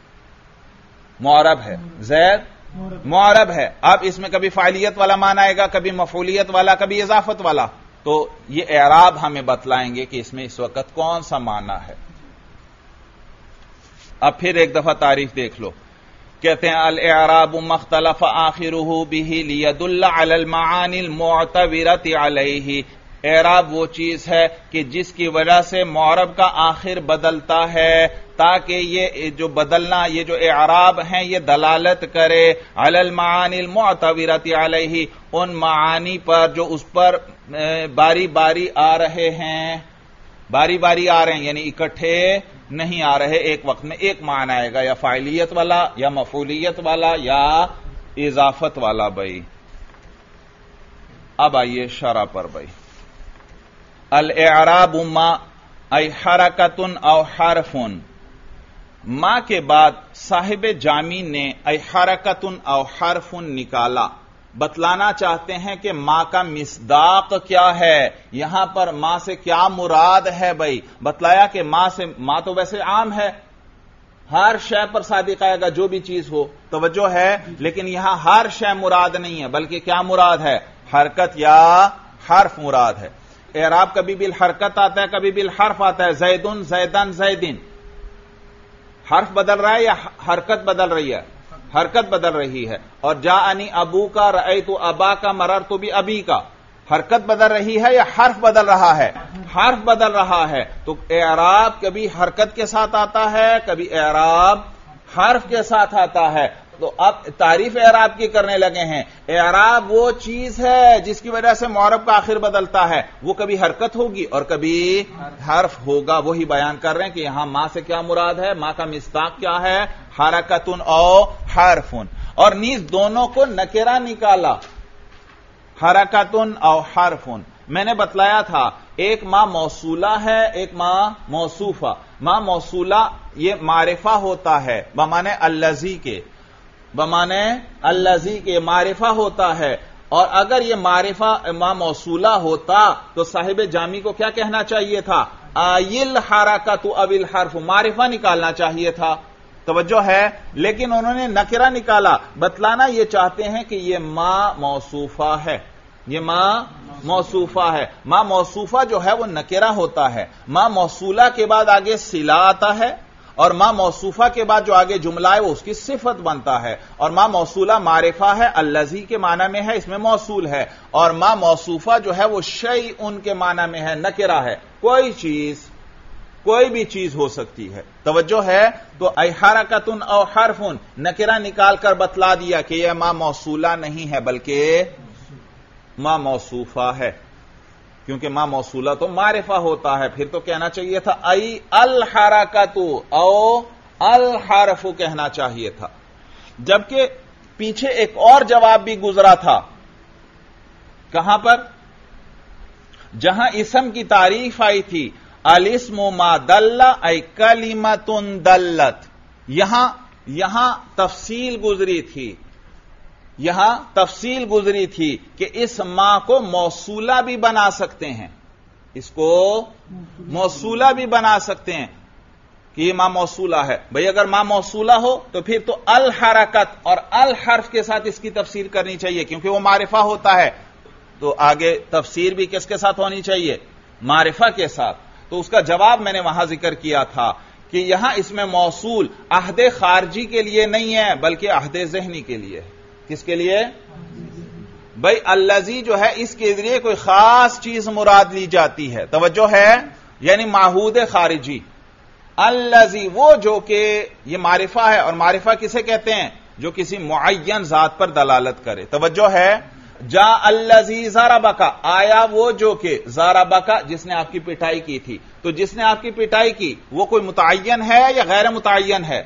معرب ہے، زید معرب ہے۔ اب اس میں کبھی فاعلیت والا معنی آئے گا، کبھی مفعولیت والا، کبھی اضافت والا، تو یہ اعراب ہمیں بتلائیں گے کہ اس میں اس وقت کون سا معنی ہے۔ اب پھر ایک دفعہ تعریف دیکھ لو، کہتے ہیں الاعراب مختلف آخرہ بہ لیدل علی المعانی المعتبرۃ علیہ، اعراب وہ چیز ہے کہ جس کی وجہ سے معرب کا آخر بدلتا ہے تاکہ یہ جو بدلنا، یہ جو اعراب ہیں یہ دلالت کرے علی المعانی المعتبرۃ علیہ، ان معانی پر جو اس پر باری باری آ رہے ہیں، باری باری آ رہے ہیں یعنی اکٹھے نہیں آ رہے، ایک وقت میں ایک معنی آئے گا، یا فاعلیت والا یا مفعولیت والا یا اضافت والا۔ بھائی اب آئیے شرح پر۔ بھائی الاعراب ما ای حرکت او حرف، ما کے بعد صاحب جامی نے ای حرکت او حرف نکالا، بتلانا چاہتے ہیں کہ ما کا مصداق کیا ہے، یہاں پر ما سے کیا مراد ہے۔ بھائی بتلایا کہ ما تو ویسے عام ہے، ہر شے پر صادق آئے گا جو بھی چیز ہو، توجہ ہے، لیکن یہاں ہر شے مراد نہیں ہے بلکہ کیا مراد ہے؟ حرکت یا حرف مراد ہے۔ اعراب کبھی بالحرکت آتا ہے، کبھی بالحرف آتا ہے، زیدن زیدن زیدن، حرف بدل رہا ہے یا حرکت بدل رہی ہے؟ حرکت بدل رہی ہے۔ اور جاءنی ابو کا، رأیت ابا کا، مررت بابی کا، حرکت بدل رہی ہے یا حرف بدل رہا ہے؟ حرف بدل رہا ہے. تو اعراب کبھی حرکت کے ساتھ آتا ہے، کبھی اعراب حرف کے ساتھ آتا ہے. تو اب تعریف اعراب کی کرنے لگے ہیں. اعراب وہ چیز ہے جس کی وجہ سے معرب کا آخر بدلتا ہے، وہ کبھی حرکت ہوگی اور کبھی حرف ہوگا. وہی بیان کر رہے ہیں کہ یہاں ما سے کیا مراد ہے، ما کا مصداق کیا ہے، حرکتن او حرفن. اور نیز دونوں کو نکرہ نکالا، حرکتن او حرفن. میں نے بتلایا تھا ایک ما موصولہ ہے، ایک ما موصوفہ. ما موصولہ یہ معرفہ ہوتا ہے بمعنی الذی کے، بمعنی الذی کے معرفہ ہوتا ہے. اور اگر یہ معرفہ ما موصولہ ہوتا تو صاحب جامی کو کیا کہنا چاہیے تھا؟ آئل حرکت اب الحرف، معرفہ نکالنا چاہیے تھا. توجہ ہے؟ لیکن انہوں نے نکرہ نکالا. بتلانا یہ چاہتے ہیں کہ یہ ما موصوفہ ہے، یہ ما موصوفہ ہے. ما موصوفہ جو ہے وہ نکرہ ہوتا ہے. ما موصولہ کے بعد آگے صلہ آتا ہے، اور ما موصوفہ کے بعد جو آگے جملہ ہے وہ اس کی صفت بنتا ہے. اور ما موصولہ معرفہ ہے، الذی کے معنی میں ہے، اس میں موصول ہے. اور ما موصوفہ جو ہے وہ شیء کے معنی میں ہے، نکرہ ہے. کوئی چیز، کوئی بھی چیز ہو سکتی ہے. توجہ ہے؟ تو ای حرکتن او حرفن نکرہ نکال کر بتلا دیا کہ یہ ما موصولہ نہیں ہے بلکہ ما موصوفہ ہے، کیونکہ ما موصولہ تو معرفہ ہوتا ہے. پھر تو کہنا چاہیے تھا ای الحرکت او الحرف کہنا چاہیے تھا. جبکہ پیچھے ایک اور جواب بھی گزرا تھا. کہاں پر؟ جہاں اسم کی تعریف آئی تھی الاسم ما دل ای کلمۃ دلت. یہاں تفصیل گزری تھی، یہاں تفصیل گزری تھی کہ اس ما کو موصولہ بھی بنا سکتے ہیں، اس کو موصولہ بھی بنا سکتے ہیں کہ یہ ما موصولہ ہے. بھئی اگر ما موصولہ ہو تو پھر تو الحرکت اور الحرف کے ساتھ اس کی تفسیر کرنی چاہیے، کیونکہ وہ معرفہ ہوتا ہے. تو آگے تفسیر بھی کس کے ساتھ ہونی چاہیے؟ معرفہ کے ساتھ. تو اس کا جواب میں نے وہاں ذکر کیا تھا کہ یہاں اس میں موصول عہد خارجی کے لیے نہیں ہے بلکہ عہد ذہنی کے لیے. کس کے لیے؟ بھئی الذی جو ہے اس کے ذریعے کوئی خاص چیز مراد لی جاتی ہے. توجہ ہے؟ یعنی معہود خارجی. الذی وہ جو کہ یہ معرفہ ہے، اور معرفہ کسے کہتے ہیں؟ جو کسی معین ذات پر دلالت کرے. توجہ ہے؟ جا الذی ضربک، آیا وہ جو کہ ضربک جس نے آپ کی پٹائی کی تھی. تو جس نے آپ کی پٹائی کی وہ کوئی متعین ہے یا غیر متعین ہے؟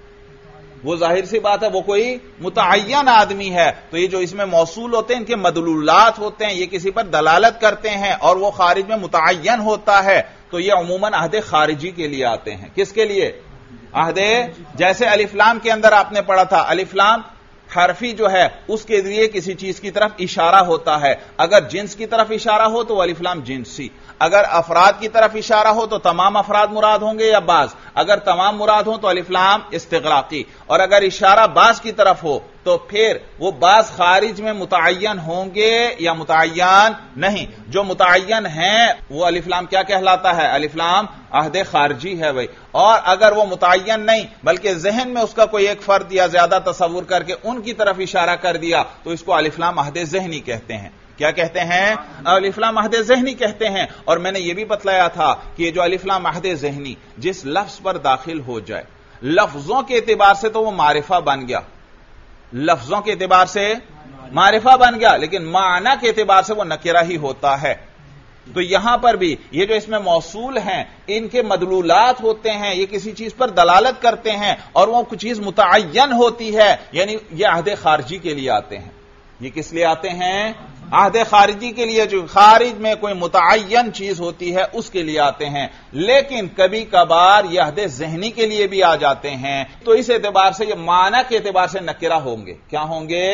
وہ ظاہر سی بات ہے وہ کوئی متعین آدمی ہے. تو یہ جو اس میں موصول ہوتے ہیں ان کے مدلولات ہوتے ہیں، یہ کسی پر دلالت کرتے ہیں اور وہ خارج میں متعین ہوتا ہے. تو یہ عموماً عہد خارجی کے لیے آتے ہیں. کس کے لیے؟ عہد. جیسے الف لام کے اندر آپ نے پڑھا تھا الف لام حرفی جو ہے اس کے ذریعے کسی چیز کی طرف اشارہ ہوتا ہے. اگر جنس کی طرف اشارہ ہو تو الف لام جنسی، اگر افراد کی طرف اشارہ ہو تو تمام افراد مراد ہوں گے یا بعض، اگر تمام مراد ہوں تو الف لام استغراقی، اور اگر اشارہ بعض کی طرف ہو تو پھر وہ بعض خارج میں متعین ہوں گے یا متعین نہیں. جو متعین ہیں وہ الف لام کیا کہلاتا ہے؟ الف لام عہد خارجی ہے بھائی. اور اگر وہ متعین نہیں بلکہ ذہن میں اس کا کوئی ایک فرد یا زیادہ تصور کر کے ان کی طرف اشارہ کر دیا تو اس کو الف لام عہد ذہنی کہتے ہیں. کیا کہتے ہیں؟ الف لام عہد ذہنی کہتے ہیں. اور میں نے یہ بھی بتلایا تھا کہ یہ جو الف لام عہد ذہنی جس لفظ پر داخل ہو جائے، لفظوں کے اعتبار سے تو وہ معرفہ بن گیا، لفظوں کے اعتبار سے معرفہ بن گیا، لیکن معنی کے اعتبار سے وہ نکرہ ہی ہوتا ہے. تو یہاں پر بھی یہ جو اس میں موصول ہیں ان کے مدلولات ہوتے ہیں، یہ کسی چیز پر دلالت کرتے ہیں اور وہ کچھ چیز متعین ہوتی ہے، یعنی یہ عہد خارجی کے لیے آتے ہیں. یہ کس لیے آتے ہیں؟ عہد خارجی کے لیے. جو خارج میں کوئی متعین چیز ہوتی ہے اس کے لیے آتے ہیں. لیکن کبھی کبھار یہ عہد ذہنی کے لیے بھی آ جاتے ہیں. تو اس اعتبار سے یہ معنی کے اعتبار سے نکرہ ہوں گے. کیا ہوں گے؟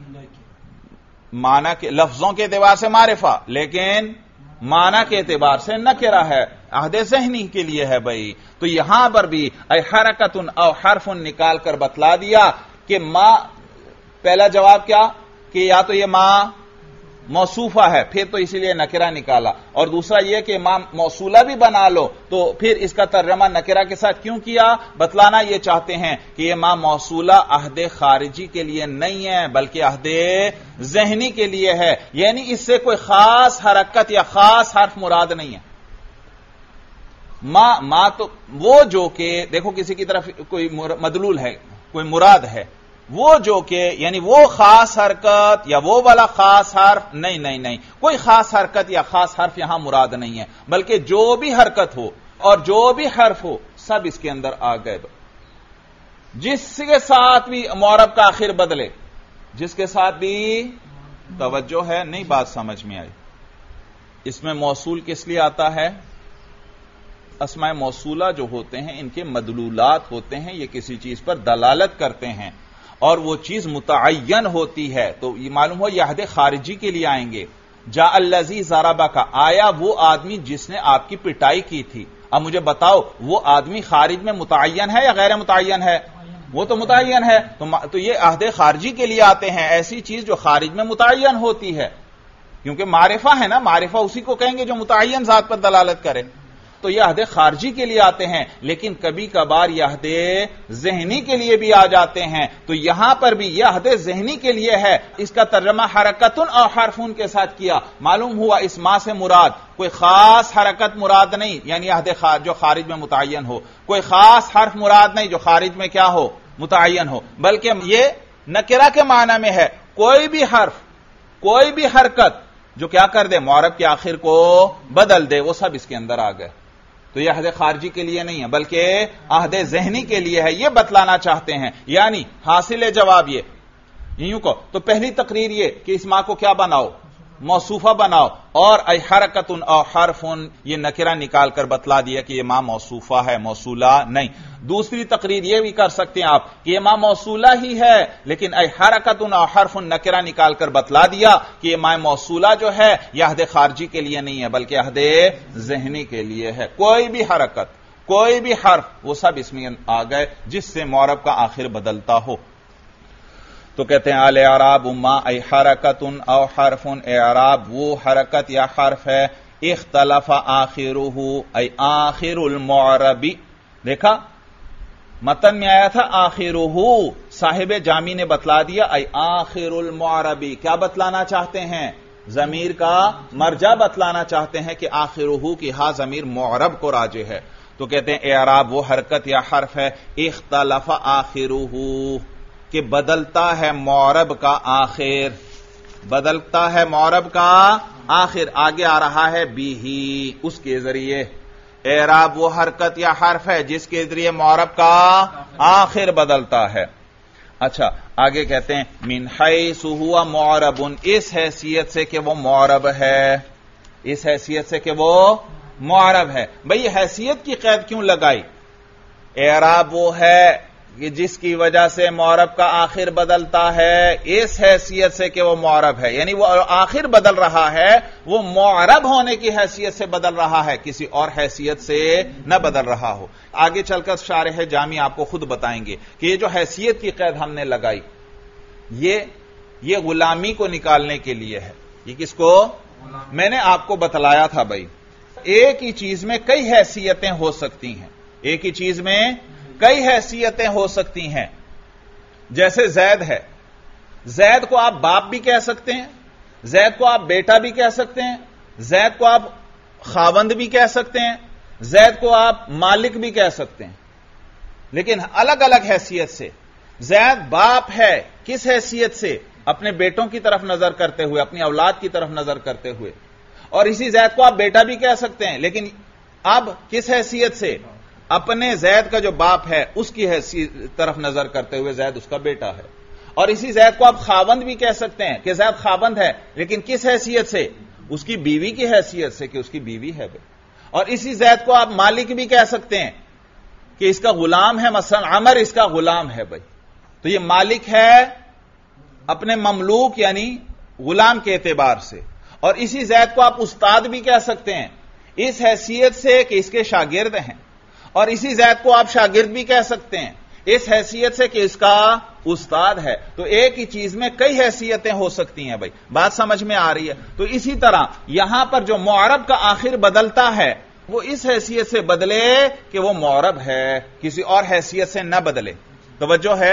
معنی کے، لفظوں کے اعتبار سے معرفہ لیکن معنی کے اعتبار سے نکرہ ہے، عہد ذہنی کے لیے ہے بھائی. تو یہاں پر بھی ای حرکت او حرف نکال کر بتلا دیا کہ ما، پہلا جواب کیا کہ یا تو یہ ما موصوفہ ہے پھر تو اسی لیے نکرہ نکالا، اور دوسرا یہ کہ ما موصولہ بھی بنا لو تو پھر اس کا ترجمہ نکرہ کے ساتھ کیوں کیا؟ بتلانا یہ چاہتے ہیں کہ یہ ما موصولہ عہد خارجی کے لیے نہیں ہے بلکہ عہد ذہنی کے لیے ہے، یعنی اس سے کوئی خاص حرکت یا خاص حرف مراد نہیں ہے۔ ما تو وہ جو کہ دیکھو کسی کی طرف کوئی مدلول ہے، کوئی مراد ہے، وہ جو کہ یعنی وہ خاص حرکت یا وہ والا خاص حرف نہیں، کوئی خاص حرکت یا خاص حرف یہاں مراد نہیں ہے، بلکہ جو بھی حرکت ہو اور جو بھی حرف ہو سب اس کے اندر آ گئے۔ جس کے ساتھ بھی معرب کا آخر بدلے، جس کے ساتھ بھی توجہ ہے، نہیں بات سمجھ میں آئی، اس میں موصول کس لیے آتا ہے؟ اسماء موصولہ جو ہوتے ہیں ان کے مدلولات ہوتے ہیں، یہ کسی چیز پر دلالت کرتے ہیں اور وہ چیز متعین ہوتی ہے، تو یہ معلوم ہو یہ عہد خارجی کے لیے آئیں گے۔ جاء الذی ضربہ کا، آیا وہ آدمی جس نے آپ کی پٹائی کی تھی۔ اب مجھے بتاؤ وہ آدمی خارج میں متعین ہے یا غیر متعین ہے؟ وہ تو متعین ہے، تو یہ عہد خارجی کے لیے آتے ہیں، ایسی چیز جو خارج میں متعین ہوتی ہے، کیونکہ معرفہ ہے نا، معرفہ اسی کو کہیں گے جو متعین ذات پر دلالت کرے، تو یہ عہد خارجی کے لیے آتے ہیں، لیکن کبھی کبھار یہ عہد ذہنی کے لیے بھی آ جاتے ہیں، تو یہاں پر بھی یہ عہد ذہنی کے لیے ہے، اس کا ترجمہ حرکتن اور حرفن کے ساتھ کیا، معلوم ہوا اس ما سے مراد کوئی خاص حرکت مراد نہیں، یعنی عہد جو خارج میں متعین ہو، کوئی خاص حرف مراد نہیں جو خارج میں کیا ہو؟ متعین ہو، بلکہ یہ نکرہ کے معنی میں ہے، کوئی بھی حرف، کوئی بھی حرکت جو کیا کر دے؟ معرب کے آخر کو بدل دے، وہ سب اس کے اندر آ گئے، تو یہ عہد خارجی کے لیے نہیں ہے بلکہ عہد ذہنی کے لیے ہے، یہ بتلانا چاہتے ہیں، یعنی حاصل جواب یہ یوں کو تو پہلی تقریر یہ کہ اس ما کو کیا بناؤ؟ موصوفہ بناؤ، اور ای حرکت او حرف یہ نکرہ نکال کر بتلا دیا کہ یہ ما موصوفہ ہے، موصولہ نہیں۔ دوسری تقریر یہ بھی کر سکتے ہیں آپ کہ یہ ما موصولہ ہی ہے لیکن ای حرکت او حرف نکرہ نکال کر بتلا دیا کہ یہ ما موصولہ جو ہے یہ عہد خارجی کے لیے نہیں ہے بلکہ عہد ذہنی کے لیے ہے، کوئی بھی حرکت، کوئی بھی حرف، وہ سب اس میں آ گئے جس سے معرب کا آخر بدلتا ہو۔ تو کہتے ہیں الاعراب ما ای حرکت او حرف، اعراب وہ حرکت یا حرف ہے اختلف آخرہ ای آخر المعرب، دیکھا متن میں آیا تھا آخرہ، صاحب جامی نے بتلا دیا ای آخر المعرب، کیا بتلانا چاہتے ہیں؟ ضمیر کا مرجع بتلانا چاہتے ہیں کہ آخرہ کی ہا ضمیر معرب کو راجع ہے، تو کہتے ہیں اعراب وہ حرکت یا حرف ہے اختلف آخرہ کہ بدلتا ہے معرب کا آخر، بدلتا ہے معرب کا آخر، آگے آ رہا ہے بھی اس کے ذریعے، اعراب وہ حرکت یا حرف ہے جس کے ذریعے معرب کا آخر بدلتا ہے۔ اچھا آگے کہتے ہیں من حیث ہوا معرب، اس حیثیت سے کہ وہ معرب ہے، اس حیثیت سے کہ وہ معرب ہے۔ بھئی حیثیت کی قید کیوں لگائی؟ اعراب وہ ہے کہ جس کی وجہ سے معرب کا آخر بدلتا ہے، اس حیثیت سے کہ وہ معرب ہے، یعنی وہ آخر بدل رہا ہے وہ معرب ہونے کی حیثیت سے بدل رہا ہے، کسی اور حیثیت سے نہ بدل رہا ہو۔ آگے چل کر شارح جامی آپ کو خود بتائیں گے کہ یہ جو حیثیت کی قید ہم نے لگائی یہ غلامی کو نکالنے کے لیے ہے۔ یہ کس کو؟ میں نے آپ کو بتلایا تھا بھائی، ایک ہی چیز میں کئی حیثیتیں ہو سکتی ہیں، ایک ہی چیز میں کئی حیثیتیں ہو سکتی ہیں، جیسے زید ہے، زید کو آپ باپ بھی کہہ سکتے ہیں، زید کو آپ بیٹا بھی کہہ سکتے ہیں، زید کو آپ خاوند بھی کہہ سکتے ہیں، زید کو آپ مالک بھی کہہ سکتے ہیں، لیکن الگ الگ حیثیت سے۔ زید باپ ہے کس حیثیت سے؟ اپنے بیٹوں کی طرف نظر کرتے ہوئے، اپنی اولاد کی طرف نظر کرتے ہوئے، اور اسی زید کو آپ بیٹا بھی کہہ سکتے ہیں، لیکن اب کس حیثیت سے؟ اپنے زید کا جو باپ ہے اس کی طرف نظر کرتے ہوئے زید اس کا بیٹا ہے، اور اسی زید کو آپ خاوند بھی کہہ سکتے ہیں کہ زید خاوند ہے، لیکن کس حیثیت سے؟ اس کی بیوی کی حیثیت سے کہ اس کی بیوی ہے بھائی، اور اسی زید کو آپ مالک بھی کہہ سکتے ہیں کہ اس کا غلام ہے، مثلا عمر اس کا غلام ہے بھائی، تو یہ مالک ہے اپنے مملوک یعنی غلام کے اعتبار سے، اور اسی زید کو آپ استاد بھی کہہ سکتے ہیں اس حیثیت سے کہ اس کے شاگرد ہیں، اور اسی زید کو آپ شاگرد بھی کہہ سکتے ہیں اس حیثیت سے کہ اس کا استاد ہے. تو ایک ہی چیز میں کئی حیثیتیں ہو سکتی ہیں بھائی, بات سمجھ میں آ رہی ہے؟ تو اسی طرح یہاں پر جو معرب کا آخر بدلتا ہے وہ اس حیثیت سے بدلے کہ وہ معرب ہے, کسی اور حیثیت سے نہ بدلے. توجہ ہے؟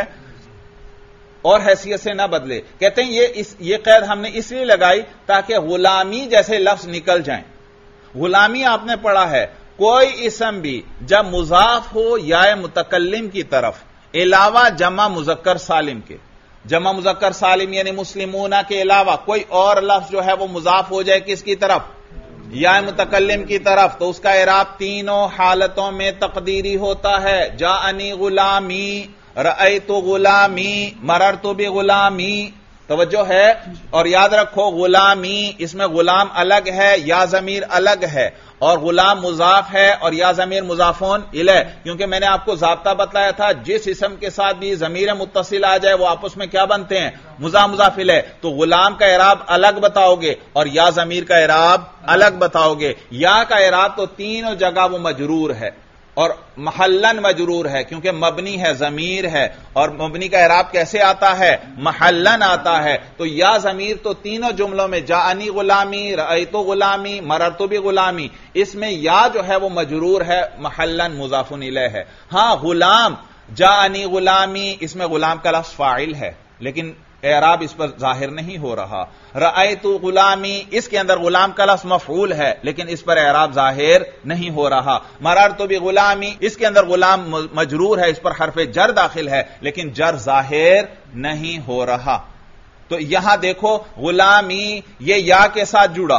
اور حیثیت سے نہ بدلے. کہتے ہیں یہ قید ہم نے اس لیے لگائی تاکہ غلامی جیسے لفظ نکل جائیں. غلامی آپ نے پڑھا ہے, کوئی اسم بھی جب مضاف ہو یا متکلم کی طرف علاوہ جمع مذکر سالم کے, جمع مذکر سالم یعنی مسلمون کے علاوہ کوئی اور لفظ جو ہے وہ مضاف ہو جائے کس کی طرف؟ یا متکلم کی طرف, تو اس کا اعراب تینوں حالتوں میں تقدیری ہوتا ہے. جاءنی غلامی, رأیت غلامی, مررت بغلامی. توجہ ہے؟ اور یاد رکھو غلامی اس میں غلام الگ ہے, یا ضمیر الگ ہے, اور غلام مضاف ہے اور یا ضمیر مضافون الیہ. کیونکہ میں نے آپ کو ضابطہ بتلایا تھا جس اسم کے ساتھ بھی ضمیر متصل آ جائے وہ آپس میں کیا بنتے ہیں؟ مضاف مضاف الیہ. تو غلام کا اعراب الگ بتاؤ گے اور یا ضمیر کا اعراب الگ بتاؤ گے. یا کا اعراب تو تینوں جگہ وہ مجرور ہے اور محلن مجرور ہے کیونکہ مبنی ہے, ضمیر ہے, اور مبنی کا اعراب کیسے آتا ہے؟ محلن آتا ہے. تو یا ضمیر تو تینوں جملوں میں جاءنی غلامی, رأیت غلامی, مررت بغلامی, اس میں یا جو ہے وہ مجرور ہے, محلن مضاف الیہ ہے. ہاں غلام جاءنی غلامی اس میں غلام کا لفظ فاعل ہے لیکن اعراب اس پر ظاہر نہیں ہو رہا. رأیت غلامی اس کے اندر غلام کا لفظ مفعول ہے لیکن اس پر اعراب ظاہر نہیں ہو رہا. مررت بغلامی اس کے اندر غلام مجرور ہے, اس پر حرف جر داخل ہے لیکن جر ظاہر نہیں ہو رہا. تو یہاں دیکھو غلامی یہ یا کے ساتھ جڑا,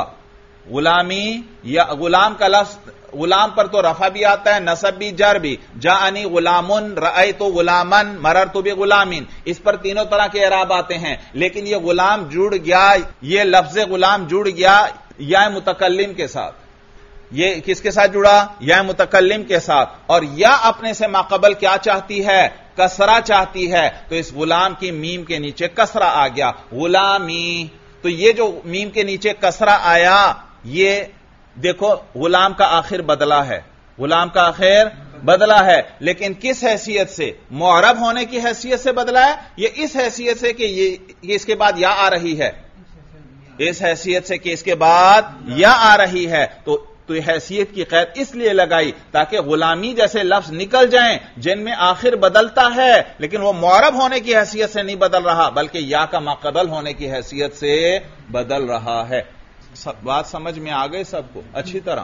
غلامی یا غلام کا لفظ غلام پر تو رفع بھی آتا ہے, نصب بھی, جر بھی. جاءنی غلامن, رأیت غلامن, مررت بغلامین, اس پر تینوں طرح کے اعراب آتے ہیں. لیکن یہ غلام جڑ گیا, یہ لفظ غلام جڑ گیا یا متکلم کے ساتھ. یہ کس کے ساتھ جڑا؟ یا متکلم کے ساتھ. اور یا اپنے سے ماقبل کیا چاہتی ہے؟ کسرہ چاہتی ہے. تو اس غلام کی میم کے نیچے کسرہ آ گیا, غلامی. تو یہ جو میم کے نیچے کسرہ آیا یہ دیکھو غلام کا آخر بدلا ہے, غلام کا آخر بدلا ہے لیکن کس حیثیت سے؟ معرب ہونے کی حیثیت سے بدلا ہے, یہ اس حیثیت سے کہ یہ اس کے بعد یا آ رہی ہے, اس حیثیت سے کہ اس کے بعد یا آ رہی ہے. تو یہ حیثیت کی قید اس لیے لگائی تاکہ غلامی جیسے لفظ نکل جائیں جن میں آخر بدلتا ہے لیکن وہ معرب ہونے کی حیثیت سے نہیں بدل رہا بلکہ یا کا ماقبل ہونے کی حیثیت سے بدل رہا ہے. بات سمجھ میں آ گئی سب کو اچھی طرح؟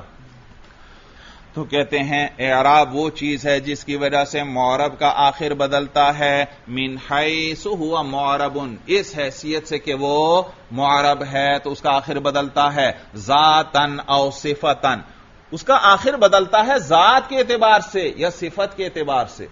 تو کہتے ہیں اعراب وہ چیز ہے جس کی وجہ سے معرب کا آخر بدلتا ہے. من حیث ہوا معربن, اس حیثیت سے کہ وہ معرب ہے تو اس کا آخر بدلتا ہے. ذاتن او صفتن, اس کا آخر بدلتا ہے ذات کے اعتبار سے یا صفت کے اعتبار سے؟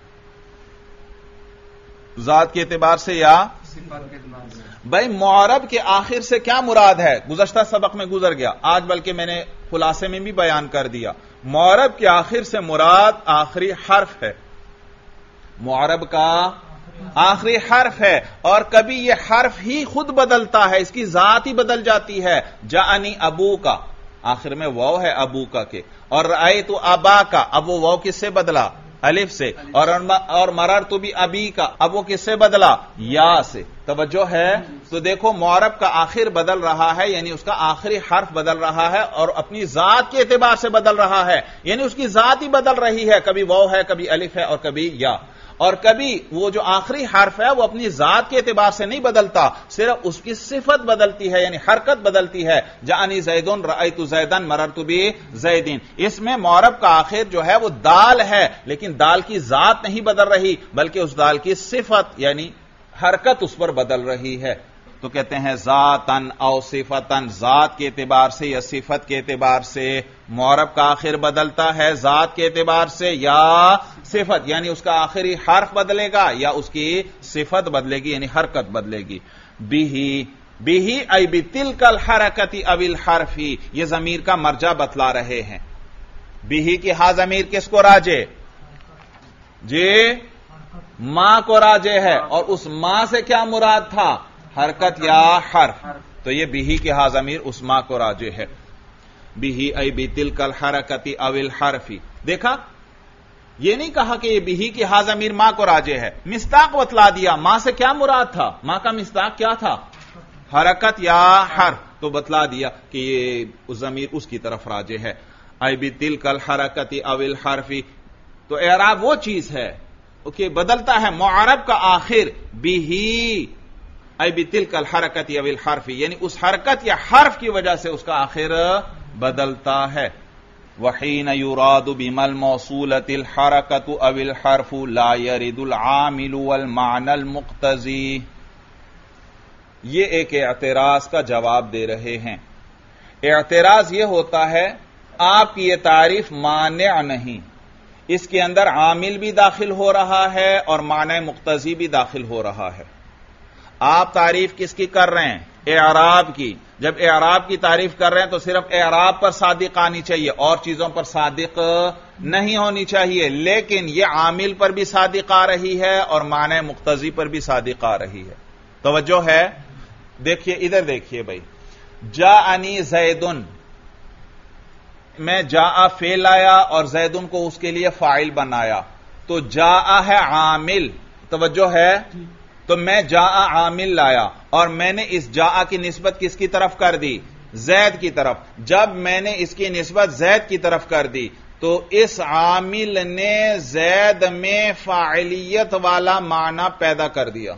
ذات کے اعتبار سے یا صفت کے اعتبار سے. بھائی معرب کے آخر سے کیا مراد ہے؟ گزشتہ سبق میں گزر گیا, آج بلکہ میں نے خلاصے میں بھی بیان کر دیا. معرب کے آخر سے مراد آخری حرف ہے, معرب کا آخری حرف ہے, اور کبھی یہ حرف ہی خود بدلتا ہے, اس کی ذات ہی بدل جاتی ہے. جاءنی ابو کا آخر میں واو ہے ابو کا کے, اور رأیت ابا کا, اب وہ واو کس سے بدلا؟ الف سے. اور مررت بھی ابی کا, اب وہ کس سے بدلا؟ یا سے. توجہ ہے؟ تو دیکھو معرب کا آخر بدل رہا ہے یعنی اس کا آخری حرف بدل رہا ہے اور اپنی ذات کے اعتبار سے بدل رہا ہے, یعنی اس کی ذات ہی بدل رہی ہے, کبھی واو ہے, کبھی الف ہے اور کبھی یا. اور کبھی وہ جو آخری حرف ہے وہ اپنی ذات کے اعتبار سے نہیں بدلتا, صرف اس کی صفت بدلتی ہے یعنی حرکت بدلتی ہے. جاءنی زیدن, رأیت زیدن, مررت بزیدین. اس میں معرب کا آخر جو ہے وہ دال ہے لیکن دال کی ذات نہیں بدل رہی بلکہ اس دال کی صفت یعنی حرکت اس پر بدل رہی ہے. تو کہتے ہیں ذاتن او صفتن, ذات کے اعتبار سے یا صفت کے اعتبار سے معرب کا آخر بدلتا ہے ذات کے اعتبار سے یا صفت, یعنی اس کا آخری حرف بدلے گا یا اس کی صفت بدلے گی یعنی حرکت بدلے گی. بیہی ای بتلک الحرکتی او الحرفی, یہ ضمیر کا مرجع بتلا رہے ہیں. بیہی کی ہا ضمیر کس کو راجع؟ جی ماں کو راجع ہے, اور اس ماں سے کیا مراد تھا؟ حرکت یا حرف. تو یہ بیہی کی ہا ضمیر اس ماں کو راجع ہے. بیہی ای بتلک الحرکتی او الحرفی. دیکھا یہ نہیں کہا کہ یہ بھی کہ ہا ضمیر ماں کو راجع ہے، مصداق بتلا دیا. ماں سے کیا مراد تھا؟ ماں کا مصداق کیا تھا؟ حرکت یا حرف، تو بتلا دیا کہ یہ ضمیر اس کی طرف راجع ہے. ای بتلک الحرکت او الحرف، تو اعراب وہ چیز ہے کہ بدلتا ہے معرب کا آخر بھی، ای بتلک الحرکت او الحرف، یعنی اس حرکت یا حرف کی وجہ سے اس کا آخر بدلتا ہے. وحین یراد بما الموصولۃ الحرکۃ او الحرف لا یرد العامل والمعنى المقتضی. یہ ایک اعتراض کا جواب دے رہے ہیں. اعتراض یہ ہوتا ہے آپ کی یہ تعریف مانع نہیں، اس کے اندر عامل بھی داخل ہو رہا ہے اور معنی مقتضی بھی داخل ہو رہا ہے. آپ تعریف کس کی کر رہے ہیں؟ اعراب کی. جب اعراب کی تعریف کر رہے ہیں تو صرف اعراب پر صادق آنی چاہیے، اور چیزوں پر صادق نہیں ہونی چاہیے. لیکن یہ عامل پر بھی صادق آ رہی ہے اور معنی مقتضی پر بھی صادق آ رہی ہے. توجہ ہے؟ دیکھیے ادھر دیکھیے بھائی، جاءنی زیدن، میں جاء فعل لایا اور زیدن کو اس کے لیے فاعل بنایا، تو جاء ہے عامل. توجہ ہے؟ تو میں جاء عامل لایا اور میں نے اس جاء کی نسبت کس کی طرف کر دی؟ زید کی طرف. جب میں نے اس کی نسبت زید کی طرف کر دی تو اس عامل نے زید میں فاعلیت والا معنی پیدا کر دیا.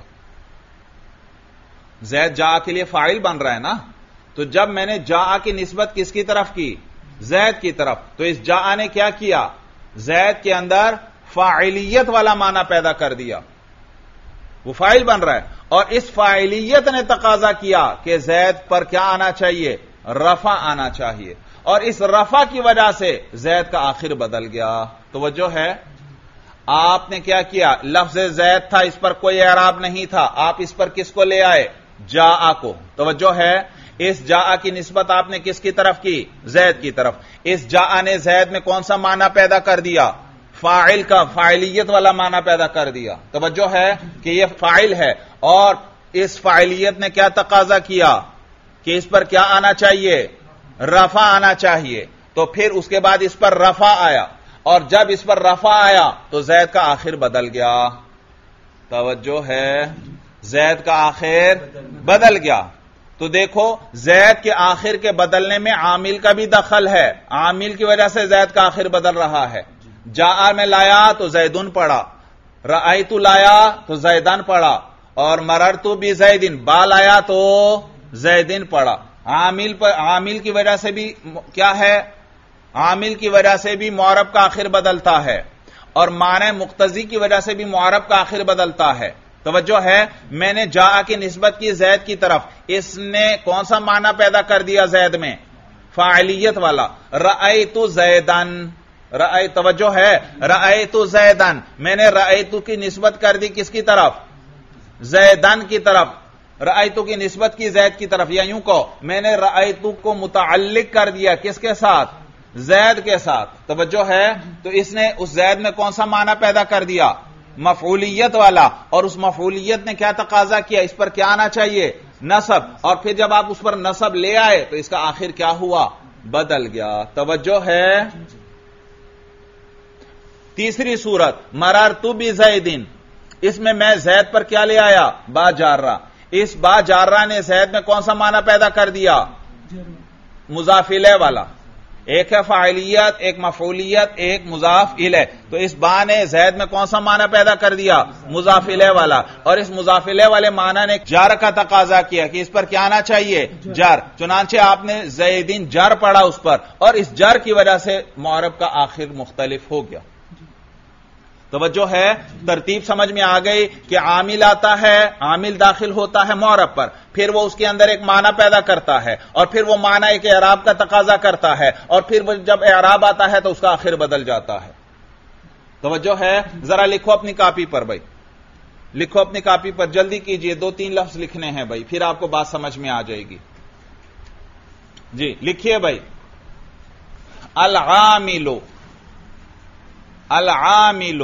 زید جاء کے لیے فاعل بن رہا ہے نا، تو جب میں نے جاء کی نسبت کس کی طرف کی؟ زید کی طرف، تو اس جاء نے کیا کیا؟ زید کے اندر فاعلیت والا معنی پیدا کر دیا، وہ فاعل بن رہا ہے. اور اس فاعلیت نے تقاضا کیا کہ زید پر کیا آنا چاہیے؟ رفع آنا چاہیے، اور اس رفع کی وجہ سے زید کا آخر بدل گیا. توجہ ہے؟ آپ نے کیا کیا؟ لفظ زید تھا، اس پر کوئی اعراب نہیں تھا، آپ اس پر کس کو لے آئے؟ جاء کو. توجہ ہے؟ اس جاء کی نسبت آپ نے کس کی طرف کی؟ زید کی طرف. اس جاء نے زید میں کون سا معنی پیدا کر دیا؟ فاعل کا، فاعلیت والا معنی پیدا کر دیا. توجہ ہے کہ یہ فاعل ہے، اور اس فاعلیت نے کیا تقاضا کیا کہ اس پر کیا آنا چاہیے؟ رفع آنا چاہیے. تو پھر اس کے بعد اس پر رفع آیا، اور جب اس پر رفع آیا تو زید کا آخر بدل گیا. توجہ ہے؟ زید کا آخر بدل گیا. تو دیکھو زید کے آخر کے بدلنے میں عامل کا بھی دخل ہے، عامل کی وجہ سے زید کا آخر بدل رہا ہے. جاء میں لایا تو زیدن پڑا، رأیت لایا تو زیدن پڑا، اور مررت بزیدن با لایا تو زیدن پڑا. عامل کی وجہ سے بھی کیا ہے؟ عامل کی وجہ سے بھی معرب کا آخر بدلتا ہے، اور معنی مقتضی کی وجہ سے بھی معرب کا آخر بدلتا ہے. توجہ ہے؟ میں نے جاء کی نسبت کی زید کی طرف، اس نے کون سا معنی پیدا کر دیا زید میں؟ فاعلیت والا. رأیت زیدن، توجہ ہے؟ رأیت زیدن، میں نے رأیت کی نسبت کر دی کس کی طرف؟ زیدن کی طرف. رأیت کی نسبت کی زید کی طرف، یا یوں کہو میں نے رأیت کو متعلق کر دیا کس کے ساتھ؟ زید کے ساتھ. توجہ ہے؟ تو اس نے اس زید میں کون سا معنی پیدا کر دیا؟ مفعولیت والا. اور اس مفعولیت نے کیا تقاضا کیا؟ اس پر کیا آنا چاہیے؟ نصب. اور پھر جب آپ اس پر نصب لے آئے تو اس کا آخر کیا ہوا؟ بدل گیا. توجہ ہے؟ تیسری صورت مررت بزیدن، اس میں زید پر کیا لے آیا؟ با جارہ. اس با جارہ نے زید میں کون سا معنی پیدا کر دیا؟ مضاف الیہ والا. ایک ہے فاعلیت، ایک مفعولیت، ایک مضاف الیہ. تو اس با نے زید میں کون سا معنی پیدا کر دیا؟ مضاف الیہ والا. اور اس مضاف الیہ والے معنی نے جر کا تقاضا کیا کہ اس پر کیا آنا چاہیے؟ جر. چنانچہ آپ نے زیدین جر پڑھا اس پر، اور اس جر کی وجہ سے معرب کا آخر مختلف ہو گیا. توجہ ہے؟ ترتیب سمجھ میں آ گئی کہ عامل آتا ہے، عامل داخل ہوتا ہے معرب پر، پھر وہ اس کے اندر ایک معنی پیدا کرتا ہے، اور پھر وہ معنی ایک اعراب کا تقاضا کرتا ہے، اور پھر جب اعراب آتا ہے تو اس کا آخر بدل جاتا ہے. توجہ ہے؟ ذرا لکھو اپنی کاپی پر بھائی، لکھو اپنی کاپی پر، جلدی کیجئے، 2-3 لفظ لکھنے ہیں بھائی، پھر آپ کو بات سمجھ میں آ جائے گی. جی لکھیے بھائی. العامل، العامل،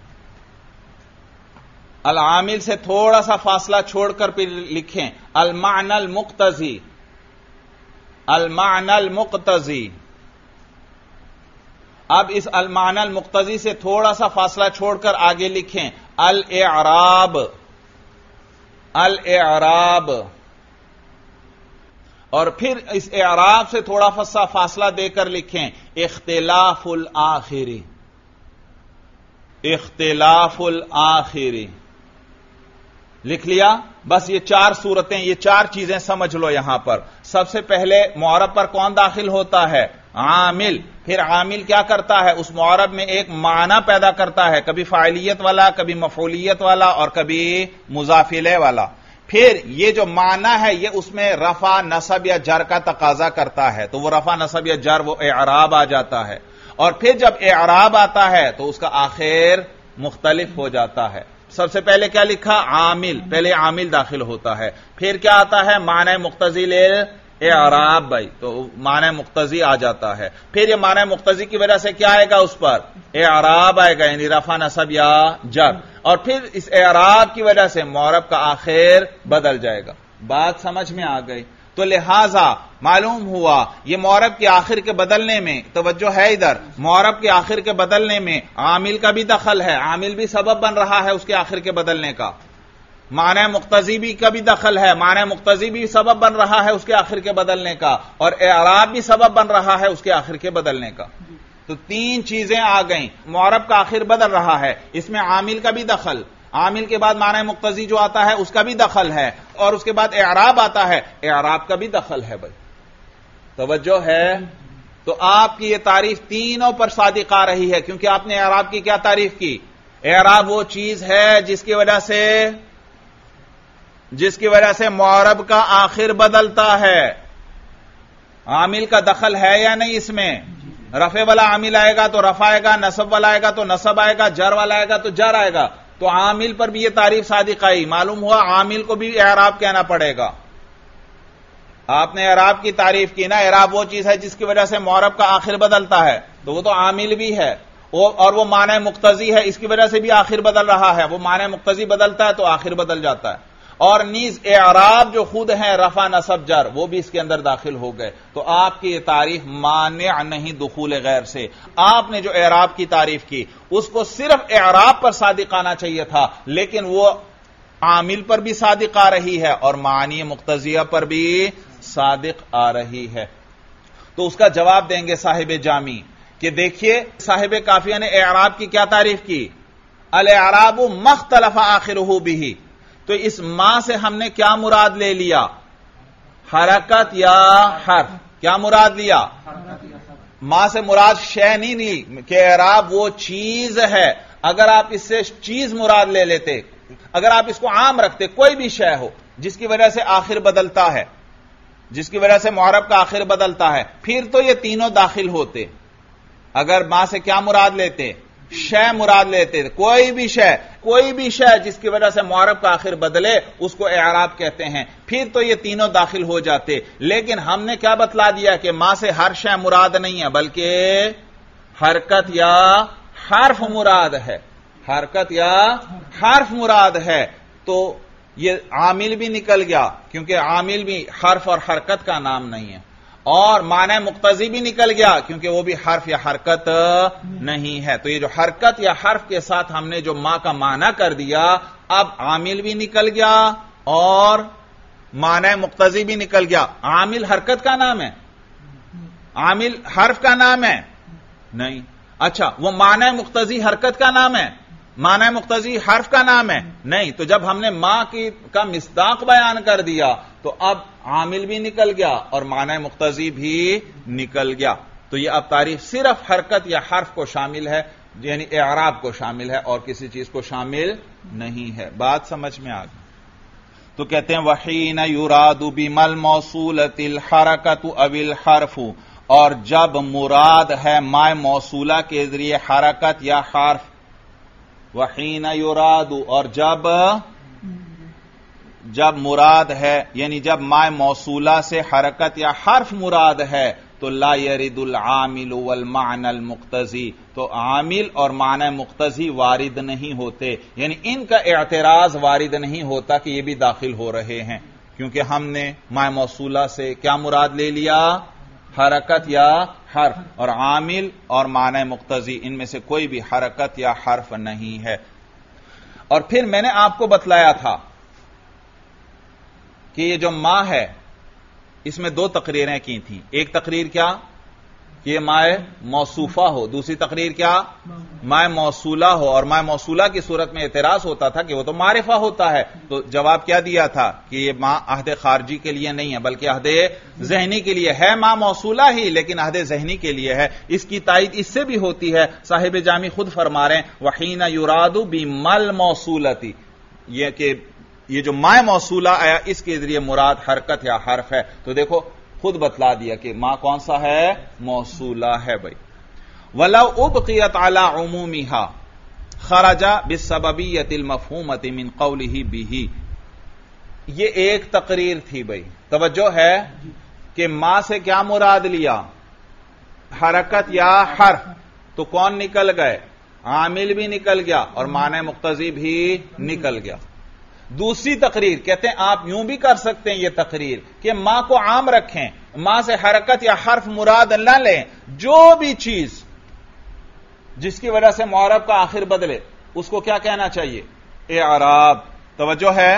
العامل سے تھوڑا سا فاصلہ چھوڑ کر پھر لکھیں المعنى المقتضی، المعنى المقتضی. اب اس المعنی المقتضی سے تھوڑا سا فاصلہ چھوڑ کر آگے لکھیں الاعراب، الاعراب، اور پھر اس اعراب سے تھوڑا سا فاصلہ دے کر لکھیں اختلاف الآخری، اختلاف الآخری، لکھ لیا؟ بس یہ چار صورتیں، یہ چار چیزیں سمجھ لو یہاں پر۔ سب سے پہلے معرب پر کون داخل ہوتا ہے؟ عامل۔ پھر عامل کیا کرتا ہے؟ اس معرب میں ایک معنی پیدا کرتا ہے، کبھی فاعلیت والا، کبھی مفعولیت والا، اور کبھی مضاف الیہ والا۔ پھر یہ جو معنی ہے یہ اس میں رفع، نصب یا جر کا تقاضا کرتا ہے، تو وہ رفع، نصب یا جر، وہ اعراب آ جاتا ہے۔ اور پھر جب اعراب آتا ہے تو اس کا آخر مختلف ہو جاتا ہے۔ سب سے پہلے کیا لکھا؟ عامل، پہلے عامل داخل ہوتا ہے، پھر کیا آتا ہے؟ معنی مقتضی اعراب، بھائی تو معنی مقتضی آ جاتا ہے۔ پھر یہ معنی مقتضی کی وجہ سے کیا آئے گا؟ اس پر اعراب آئے گا، یعنی رفع، نصب یا جر، اور پھر اس اعراب کی وجہ سے معرب کا آخر بدل جائے گا۔ بات سمجھ میں آ گئی؟ تو لہذا معلوم ہوا یہ معرب کے آخر کے بدلنے میں، توجہ ہے ادھر، معرب کے آخر کے بدلنے میں عامل کا بھی دخل ہے، عامل بھی سبب بن رہا ہے اس کے آخر کے بدلنے کا، معنی مقتضی بھی کا بھی دخل ہے، معنی مقتضی بھی سبب بن رہا ہے اس کے آخر کے بدلنے کا، اور اعراب بھی سبب بن رہا ہے اس کے آخر کے بدلنے کا۔ تو تین چیزیں آ گئیں، معرب کا آخر بدل رہا ہے، اس میں عامل کا بھی دخل، عامل کے بعد معنی مقتضی جو آتا ہے اس کا بھی دخل ہے، اور اس کے بعد اعراب آتا ہے، اعراب کا بھی دخل ہے۔ بھائی توجہ ہے؟ تو آپ کی یہ تعریف تینوں پر صادق آ رہی ہے، کیونکہ آپ نے اعراب کی کیا تعریف کی؟ اعراب وہ چیز ہے جس کی وجہ سے معرب کا آخر بدلتا ہے۔ عامل کا دخل ہے یا نہیں اس میں؟ رفع والا عامل آئے گا تو رفع آئے گا، نصب والا آئے گا تو نصب آئے گا، جر والا آئے گا تو جر آئے گا۔ تو عامل پر بھی یہ تعریف صادق آئی، معلوم ہوا عامل کو بھی اعراب کہنا پڑے گا۔ آپ نے اعراب کی تعریف کی نا، اعراب وہ چیز ہے جس کی وجہ سے معرب کا آخر بدلتا ہے، تو وہ تو عامل بھی ہے، اور وہ معنی مقتضی ہے، اس کی وجہ سے بھی آخر بدل رہا ہے، وہ معنی مقتضی بدلتا ہے تو آخر بدل جاتا ہے، اور نیز اعراب جو خود ہیں رفع، نصب، جر، وہ بھی اس کے اندر داخل ہو گئے۔ تو آپ کی یہ تعریف مانع نہیں دخول غیر سے۔ آپ نے جو اعراب کی تعریف کی اس کو صرف اعراب پر صادق آنا چاہیے تھا، لیکن وہ عامل پر بھی صادق آ رہی ہے اور معنی مقتضیہ پر بھی صادق آ رہی ہے۔ تو اس کا جواب دیں گے صاحب جامی کہ دیکھیے صاحب کافیہ نے اعراب کی کیا تعریف کی؟ الاعراب ما اختلف آخرہ بہ۔ تو اس ما سے ہم نے کیا مراد لے لیا؟ حرکت یا حرف؟ کیا مراد لیا؟ ما سے مراد شے نہیں لی کہ اعراب وہ چیز ہے، اگر آپ اس سے چیز مراد لے لیتے، اگر آپ اس کو عام رکھتے، کوئی بھی شے ہو جس کی وجہ سے آخر بدلتا ہے، جس کی وجہ سے معرب کا آخر بدلتا ہے، پھر تو یہ تینوں داخل ہوتے۔ اگر ما سے کیا مراد لیتے؟ شے مراد لیتے، کوئی بھی شے جس کی وجہ سے معرب کا آخر بدلے اس کو اعراب کہتے ہیں، پھر تو یہ تینوں داخل ہو جاتے۔ لیکن ہم نے کیا بتلا دیا کہ ما سے ہر شے مراد نہیں ہے، بلکہ حرکت یا حرف مراد ہے، حرکت یا حرف مراد ہے۔ تو یہ عامل بھی نکل گیا، کیونکہ عامل بھی حرف اور حرکت کا نام نہیں ہے، اور معنی مقتضی بھی نکل گیا کیونکہ وہ بھی حرف یا حرکت نہیں ہے۔ تو یہ جو حرکت یا حرف کے ساتھ ہم نے جو ما کا معنی کر دیا، اب عامل بھی نکل گیا اور معنی مقتضی بھی نکل گیا۔ عامل حرکت کا نام ہے؟ عامل حرف کا نام ہے؟ نہیں۔ اچھا، وہ معنی مقتضی حرکت کا نام ہے؟ معنی مقتضی حرف کا نام ہے؟ نہیں۔ تو جب ہم نے ما کا مصداق بیان کر دیا تو اب عامل بھی نکل گیا اور معنی مقتضی بھی نکل گیا۔ تو یہ اب تعریف صرف حرکت یا حرف کو شامل ہے، یعنی اعراب کو شامل ہے اور کسی چیز کو شامل نہیں ہے۔ بات سمجھ میں آ گئی؟ تو کہتے ہیں وحین یراد بما الموصولۃ الحرکۃ او الحرف، اور جب مراد ہے ما موصولہ کے ذریعے حرکت یا حرف، وحین یراد، اور جب مراد ہے، یعنی جب ما موصولہ سے حرکت یا حرف مراد ہے تو لا یرد العامل والمعنى المقتضی، تو عامل اور معنی مقتضی وارد نہیں ہوتے، یعنی ان کا اعتراض وارد نہیں ہوتا کہ یہ بھی داخل ہو رہے ہیں، کیونکہ ہم نے ما موصولہ سے کیا مراد لے لیا؟ حرکت یا حرف، اور عامل اور معنی مقتضی ان میں سے کوئی بھی حرکت یا حرف نہیں ہے۔ اور پھر میں نے آپ کو بتلایا تھا کہ یہ جو ما ہے اس میں دو تقریریں کی تھیں۔ ایک تقریر کیا کہ یہ ماء موصوفہ ہو، دوسری تقریر کیا ماء موصولہ ہو، اور ماء موصولہ کی صورت میں اعتراض ہوتا تھا کہ وہ تو معرفہ ہوتا ہے، تو جواب کیا دیا تھا کہ یہ ماء عہد خارجی کے لیے نہیں ہے بلکہ عہد ذہنی کے لیے ہے، ماء موصولہ ہی لیکن عہد ذہنی کے لیے ہے۔ اس کی تائید اس سے بھی ہوتی ہے، صاحب جامی خود فرما رہے ہیں وحین یراد بمل موصولتی، یہ کہ یہ جو ماء موصولہ آیا اس کے ذریعے مراد حرکت یا حرف ہے، تو دیکھو خود بتلا دیا کہ ماء کون سا ہے، موصولہ ہے بھائی۔ وَلَوْ أُبْقِيَتْ عَلَىٰ عُمُومِهَا خَرَجَ بِالسَّبَبِيَّةِ الْمَفْهُومَةِ مِنْ قَوْلِهِ بِهِ، یہ ایک تقریر تھی بھائی، توجہ ہے کہ ماء سے کیا مراد لیا، حرکت یا حرف، تو کون نکل گئے، عامل بھی نکل گیا اور معنی مقتضی بھی نکل گیا۔ دوسری تقریر کہتے ہیں آپ یوں بھی کر سکتے ہیں یہ تقریر کہ ماء کو عام رکھیں، ماء سے حرکت یا حرف مراد نہ لیں، جو بھی چیز جس کی وجہ سے معرب کا آخر بدلے اس کو کیا کہنا چاہیے، اعراب۔ توجہ ہے،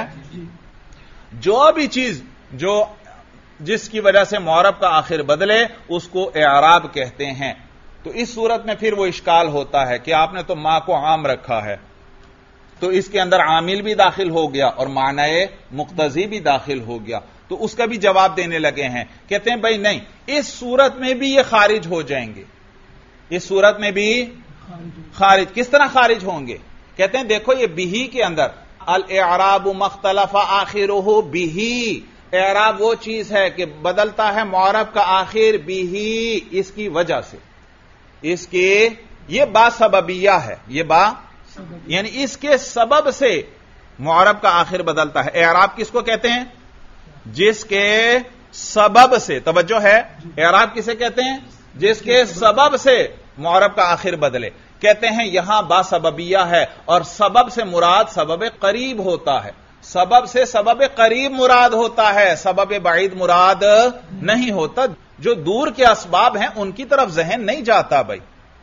جو بھی چیز جو جس کی وجہ سے معرب کا آخر بدلے اس کو اعراب کہتے ہیں۔ تو اس صورت میں پھر وہ اشکال ہوتا ہے کہ آپ نے تو ماء کو عام رکھا ہے تو اس کے اندر عامل بھی داخل ہو گیا اور معنی مقتضی بھی داخل ہو گیا، تو اس کا بھی جواب دینے لگے ہیں، کہتے ہیں بھائی نہیں، اس صورت میں بھی یہ خارج ہو جائیں گے، اس صورت میں بھی خارج، کس طرح خارج ہوں گے، کہتے ہیں دیکھو یہ بہی کے اندر الاعراب مختلف آخرہ بہی، اعراب وہ چیز ہے کہ بدلتا ہے معرب کا آخر بہی، اس کی وجہ سے، اس کی یہ با سببیہ ہے، یہ با یعنی اس کے سبب سے معرب کا آخر بدلتا ہے۔ اعراب کس کو کہتے ہیں، جس کے سبب سے، توجہ ہے، اعراب کسے کہتے ہیں، جس کے سبب سے معرب کا آخر بدلے، کہتے ہیں یہاں با سببیہ ہے اور سبب سے مراد سبب قریب ہوتا ہے، سبب سے سبب قریب مراد ہوتا ہے، سبب بعید مراد نہیں ہوتا۔ جو دور کے اسباب ہیں ان کی طرف ذہن نہیں جاتا بھائی،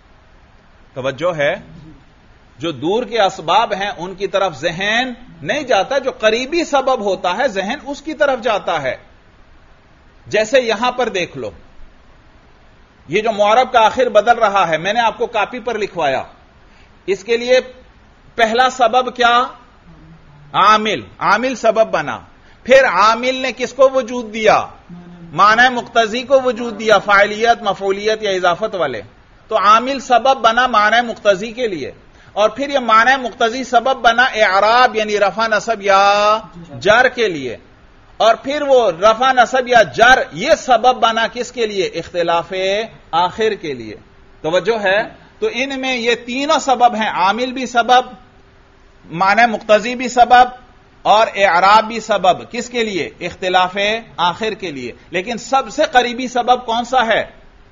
توجہ ہے، جو دور کے اسباب ہیں ان کی طرف ذہن نہیں جاتا، جو قریبی سبب ہوتا ہے ذہن اس کی طرف جاتا ہے۔ جیسے یہاں پر دیکھ لو، یہ جو معرب کا آخر بدل رہا ہے میں نے آپ کو کاپی پر لکھوایا، اس کے لیے پہلا سبب کیا، عامل، عامل سبب بنا، پھر عامل نے کس کو وجود دیا، معنی مقتضی کو وجود دیا، فاعلیت مفعولیت یا اضافت والے، تو عامل سبب بنا معنی مقتضی کے لیے، اور پھر یہ معنی مقتضی سبب بنا اعراب یعنی رفع نصب یا جر کے لیے، اور پھر وہ رفع نصب یا جر یہ سبب بنا کس کے لیے، اختلاف آخر کے لیے۔ توجہ ہے، تو ان میں یہ تینوں سبب ہیں، عامل بھی سبب، معنی مقتضی بھی سبب اور اعراب بھی سبب، کس کے لیے، اختلاف آخر کے لیے۔ لیکن سب سے قریبی سبب کون سا ہے،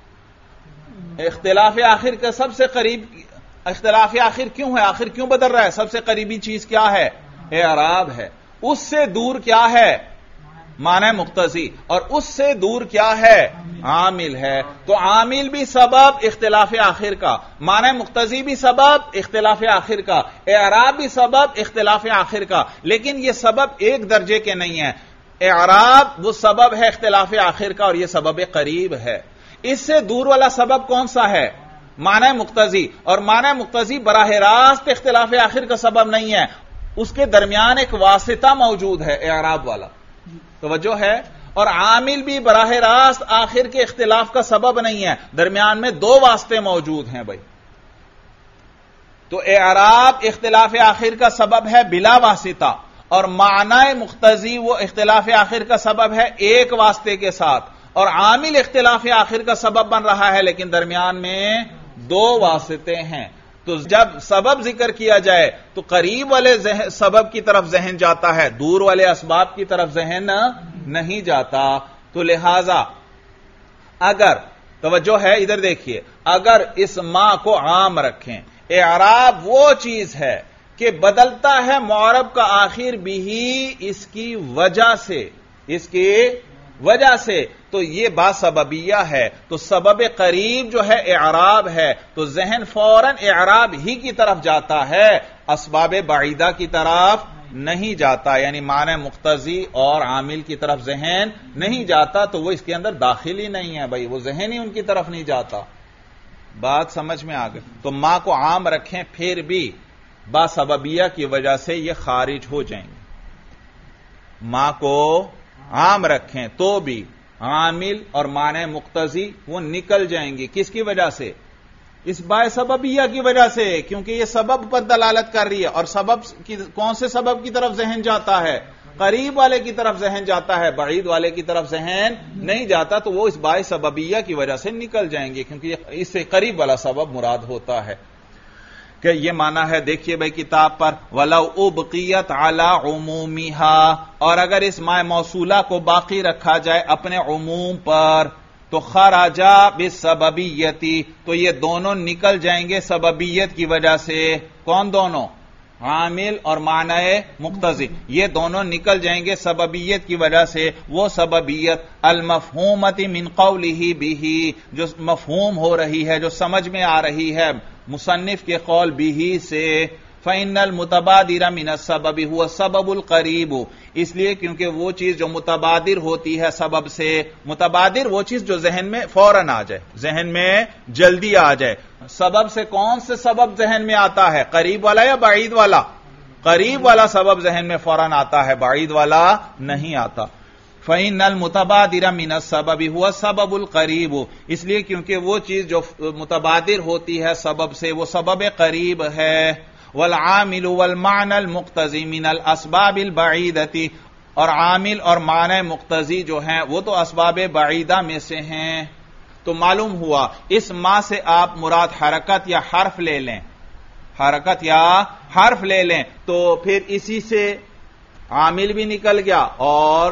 اختلاف آخر کا سب سے قریب، اختلاف آخر کیوں ہے، آخر کیوں بدل رہا ہے، سب سے قریبی چیز کیا ہے، اعراب ہے، اس سے دور کیا ہے، معنی مقتضی، اور اس سے دور کیا ہے، عامل ہے۔ تو عامل بھی سبب اختلاف آخر کا، معنی مقتضی بھی سبب اختلاف آخر کا، اعراب بھی سبب اختلاف آخر کا، لیکن یہ سبب ایک درجے کے نہیں ہیں، اعراب وہ سبب ہے اختلاف آخر کا اور یہ سبب قریب ہے۔ اس سے دور والا سبب کون سا ہے، معنی مقتضی، اور معنی مقتضی براہ راست اختلاف آخر کا سبب نہیں ہے، اس کے درمیان ایک واسطہ موجود ہے، اعراب والا، توجہ ہے، اور عامل بھی براہ راست آخر کے اختلاف کا سبب نہیں ہے، درمیان میں دو واسطے موجود ہیں بھائی۔ تو اعراب اختلاف آخر کا سبب ہے بلا واسطہ، اور معنی مقتضی وہ اختلاف آخر کا سبب ہے ایک واسطے کے ساتھ، اور عامل اختلاف آخر کا سبب بن رہا ہے لیکن درمیان میں دو واسطے ہیں۔ تو جب سبب ذکر کیا جائے تو قریب والے سبب کی طرف ذہن جاتا ہے، دور والے اسباب کی طرف ذہن نہیں جاتا۔ تو لہذا اگر توجہ ہے ادھر دیکھیے، اگر اس ما کو عام رکھیں، اعراب وہ چیز ہے کہ بدلتا ہے معرب کا آخر بھی اس کی وجہ سے، اس کی وجہ سے، تو یہ بات سببیہ ہے. تو سبب قریب جو ہے اعراب ہے، تو ذہن فوراً اعراب ہی کی طرف جاتا ہے، اسباب بعیدہ کی طرف نہیں جاتا، یعنی معنی مقتضی اور عامل کی طرف ذہن نہیں جاتا، تو وہ اس کے اندر داخل ہی نہیں ہے بھائی، وہ ذہن ہی ان کی طرف نہیں جاتا. بات سمجھ میں آ گئی؟ تو ما کو عام رکھیں پھر بھی با سببیہ کی وجہ سے یہ خارج ہو جائیں گے. ما کو عام رکھیں تو بھی عامل اور معنی مقتضی وہ نکل جائیں گے. کس کی وجہ سے؟ اس با سببیہ کی وجہ سے، کیونکہ یہ سبب پر دلالت کر رہی ہے، اور سبب کون سے سبب کی طرف ذہن جاتا ہے؟ قریب والے کی طرف ذہن جاتا ہے، بعید والے کی طرف ذہن نہیں جاتا، تو وہ اس با سببیہ کی وجہ سے نکل جائیں گے، کیونکہ اس سے قریب والا سبب مراد ہوتا ہے. کہ یہ معنی ہے، دیکھیے بھائی کتاب پر، وَلَوْ أُبْقِيَتْ عَلَىٰ عُمُومِهَا، اور اگر اس ماء موصولہ کو باقی رکھا جائے اپنے عموم پر، تو خرجا بالسببیتی، تو یہ دونوں نکل جائیں گے سببیت کی وجہ سے. کون دونوں؟ عامل اور معنی مقتضی، یہ دونوں نکل جائیں گے سببیت کی وجہ سے. وہ سببیت المفہومۃ من قولہ بہ، جو مفہوم ہو رہی ہے، جو سمجھ میں آ رہی ہے مصنف کے قول بہ سے. فإن المتبادر من السبب هو السبب القریب، اس لیے کیونکہ وہ چیز جو متبادر ہوتی ہے سبب سے، متبادر وہ چیز جو ذہن میں فوراً آ جائے، ذہن میں جلدی آ جائے. سبب سے کون سے سبب ذہن میں آتا ہے؟ قریب والا یا بعید والا؟ قریب والا سبب ذہن میں فوراً آتا ہے، بعید والا نہیں آتا. فإن المتبادر من السبب هو السبب القریب، اس لیے کیونکہ وہ چیز جو متبادر ہوتی ہے سبب سے وہ سبب قریب ہے. والعامل والمعنى المقتضی من الاسباب البعیدۃ، اور عامل اور معنی مقتضی جو ہیں وہ تو اسباب بعیدہ میں سے ہیں. تو معلوم ہوا اس ما سے آپ مراد حرکت یا حرف لے لیں، حرکت یا حرف لے لیں، تو پھر اسی سے عامل بھی نکل گیا اور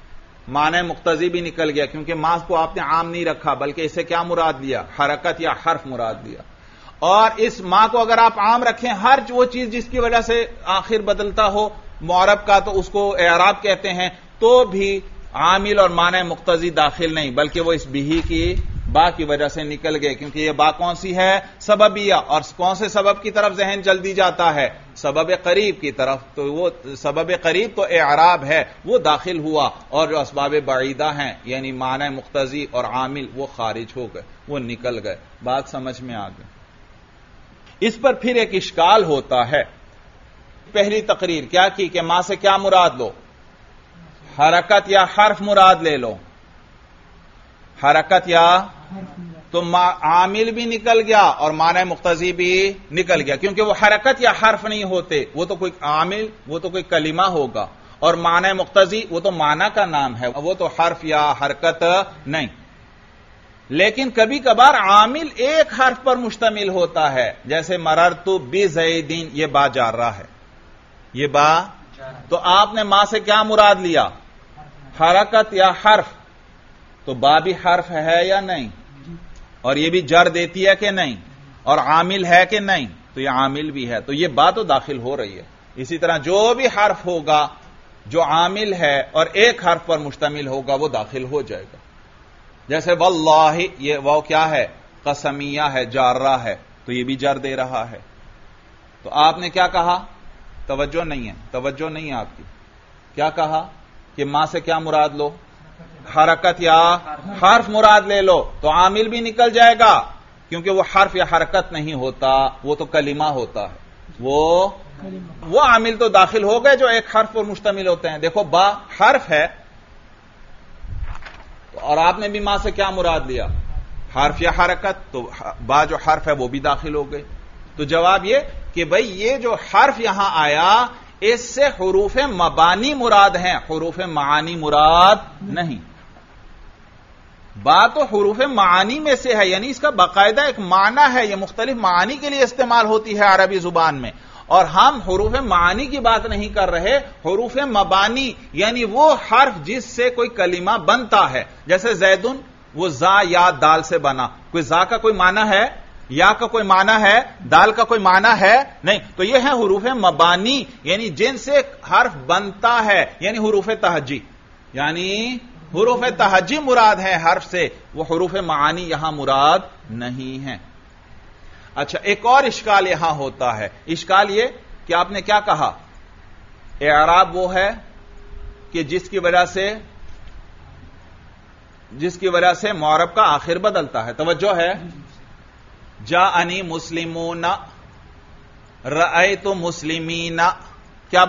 معنی مقتضی بھی نکل گیا، کیونکہ ما کو آپ نے عام نہیں رکھا بلکہ اسے کیا مراد لیا؟ حرکت یا حرف مراد لیا. اور اس ما کو اگر آپ عام رکھیں، ہر وہ چیز جس کی وجہ سے آخر بدلتا ہو معرب کا تو اس کو اعراب کہتے ہیں، تو بھی عامل اور معنی مقتضی داخل نہیں، بلکہ وہ اس بھی کی با کی وجہ سے نکل گئے، کیونکہ یہ با کون سی ہے؟ سببیہ. اور کون سے سبب کی طرف ذہن جلدی جاتا ہے؟ سبب قریب کی طرف. تو وہ سبب قریب تو اعراب ہے، وہ داخل ہوا، اور جو اسباب بعیدہ ہیں یعنی معنی مقتضی اور عامل وہ خارج ہو گئے، وہ نکل گئے. بات سمجھ میں آ گئی؟ اس پر پھر ایک اشکال ہوتا ہے. پہلی تقریر کیا کی کہ ما سے کیا مراد لو؟ حرکت یا حرف مراد لے لو. حرکت یا تو عامل بھی نکل گیا اور معنی مقتضی بھی نکل گیا، کیونکہ وہ حرکت یا حرف نہیں ہوتے، وہ تو کوئی عامل، وہ تو کوئی کلمہ ہوگا، اور معنی مقتضی وہ تو معنی کا نام ہے، وہ تو حرف یا حرکت نہیں. لیکن کبھی کبھار عامل ایک حرف پر مشتمل ہوتا ہے، جیسے مررت بزیدین، یہ با جار رہا ہے، یہ با، تو آپ نے ما سے کیا مراد لیا؟ حرکت یا حرف. تو با بھی حرف ہے یا نہیں؟ اور یہ بھی جر دیتی ہے کہ نہیں؟ اور عامل ہے کہ نہیں؟ تو یہ عامل بھی ہے، تو یہ با تو داخل ہو رہی ہے. اسی طرح جو بھی حرف ہوگا جو عامل ہے اور ایک حرف پر مشتمل ہوگا وہ داخل ہو جائے گا. جیسے واللہ، یہ واو کیا ہے؟ قسمیہ ہے، جارہ ہے، تو یہ بھی جر دے رہا ہے. تو آپ نے کیا کہا؟ توجہ نہیں ہے، توجہ نہیں ہے آپ کی. کیا کہا کہ ما سے کیا مراد لو؟ حرکت یا حرف مراد لے لو، تو عامل بھی نکل جائے گا، کیونکہ وہ حرف یا حرکت نہیں ہوتا، وہ تو کلمہ ہوتا ہے. وہ عامل تو داخل ہو گئے جو ایک حرف پر مشتمل ہوتے ہیں. دیکھو با حرف ہے، اور آپ نے بھی ما سے کیا مراد لیا؟ حرف یا حرکت، تو با جو حرف ہے وہ بھی داخل ہو گئے. تو جواب یہ کہ بھئی یہ جو حرف یہاں آیا اس سے حروف مبانی مراد ہیں، حروف معانی مراد نہیں. با تو حروف معانی میں سے ہے، یعنی اس کا باقاعدہ ایک معنی ہے، یہ مختلف معانی کے لیے استعمال ہوتی ہے عربی زبان میں. اور ہم حروف معانی کی بات نہیں کر رہے، حروف مبانی یعنی وہ حرف جس سے کوئی کلمہ بنتا ہے. جیسے زیدن، وہ زا یا دال سے بنا، کوئی زا کا کوئی معنی ہے؟ یا کا کوئی معنی ہے؟ دال کا کوئی معنی ہے؟ نہیں. تو یہ ہے حروف مبانی، یعنی جن سے حرف بنتا ہے، یعنی حروف تہجی، یعنی حروف تہجی مراد ہیں حرف سے، وہ حروف معانی یہاں مراد نہیں ہیں۔ اچھا، ایک اور اشکال یہاں ہوتا ہے، اشکال یہ کہ آپ نے کیا کہا، اعراب وہ ہے کہ جس کی وجہ سے معرب کا آخر بدلتا ہے۔ توجہ ہے، جاءنی مسلمون، رأیت مسلمین، کیا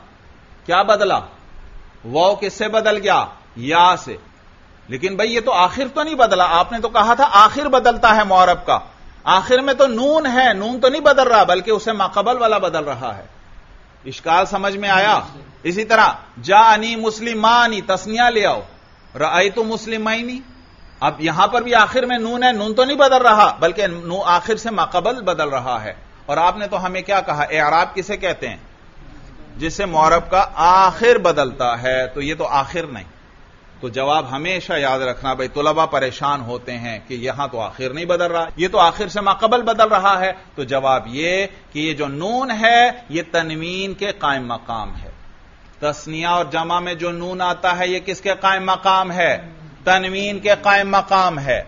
بدلا؟ واو کس سے بدل گیا؟ یا سے۔ لیکن بھئی یہ تو آخر تو نہیں بدلا، آپ نے تو کہا تھا آخر بدلتا ہے معرب کا، آخر میں تو نون ہے، نون تو نہیں بدل رہا بلکہ اسے ماقبل والا بدل رہا ہے۔ اشکال سمجھ میں آیا؟ اسی طرح جاءنی مسلمانی، تسنیہ لے آؤ، رأیت مسلمینی، اب یہاں پر بھی آخر میں نون ہے، نون تو نہیں بدل رہا بلکہ آخر سے ماقبل بدل رہا ہے۔ اور آپ نے تو ہمیں کیا کہا، اعراب کسے کہتے ہیں؟ جس سے معرب کا آخر بدلتا ہے، تو یہ تو آخر نہیں۔ تو جواب ہمیشہ یاد رکھنا، بھائی طلبہ پریشان ہوتے ہیں کہ یہاں تو آخر نہیں بدل رہا، یہ تو آخر سے ماقبل بدل رہا ہے۔ تو جواب یہ کہ یہ جو نون ہے یہ تنوین کے قائم مقام ہے۔ تثنیہ اور جمع میں جو نون آتا ہے یہ کس کے قائم مقام ہے؟ تنوین کے قائم مقام ہے۔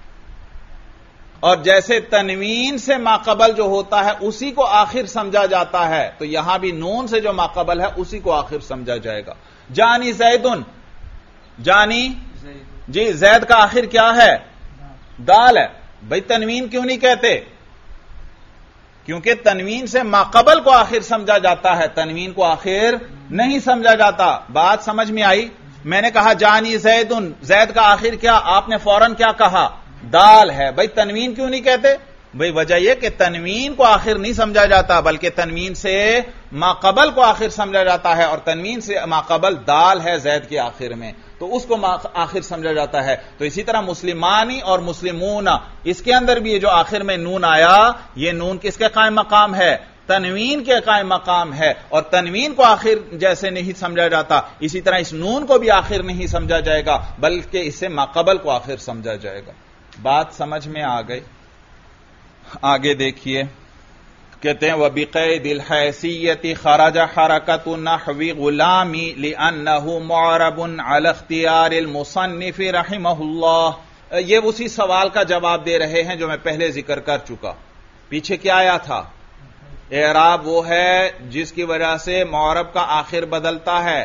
اور جیسے تنوین سے ماقبل جو ہوتا ہے اسی کو آخر سمجھا جاتا ہے، تو یہاں بھی نون سے جو ماقبل ہے اسی کو آخر سمجھا جائے گا۔ جانی زیدن، جانی جی زید کا آخر کیا ہے؟ دال ہے۔ بھئی تنوین کیوں نہیں کہتے؟ کیونکہ تنوین سے ماقبل کو آخر سمجھا جاتا ہے، تنوین کو آخر نہیں سمجھا جاتا۔ بات سمجھ میں آئی؟ میں نے کہا جانی زیدن، زید کا آخر کیا؟ آپ نے فوراً کیا کہا؟ دال ہے۔ بھئی تنوین کیوں نہیں کہتے؟ بھئی وجہ یہ کہ تنوین کو آخر نہیں سمجھا جاتا بلکہ تنوین سے ماقبل کو آخر سمجھا جاتا ہے، اور تنوین سے ماقبل دال ہے زید کے آخر میں، تو اس کو آخر سمجھا جاتا ہے۔ تو اسی طرح مسلمانی اور مسلمون، اس کے اندر بھی یہ جو آخر میں نون آیا یہ نون کس کے قائم مقام ہے؟ تنوین کے قائم مقام ہے، اور تنوین کو آخر جیسے نہیں سمجھا جاتا اسی طرح اس نون کو بھی آخر نہیں سمجھا جائے گا بلکہ اس سے ماقبل کو آخر سمجھا جائے گا۔ بات سمجھ میں آ گئی؟ آگے دیکھیے، کہتے ہیں وَبِقَيْدِ الْحَيْثِيَّةِ خَرَجَ حَرَكَةُ النَّحْوِ غُلَامِ لِأَنَّهُ مُعْرَبٌ عَلَى اخْتِيَارِ الْمُصَنِّفِ رَحِمَهُ اللَّهُ۔ یہ اسی سوال کا جواب دے رہے ہیں جو میں پہلے ذکر کر چکا۔ پیچھے کیا آیا تھا؟ اعراب وہ ہے جس کی وجہ سے معرب کا آخر بدلتا ہے۔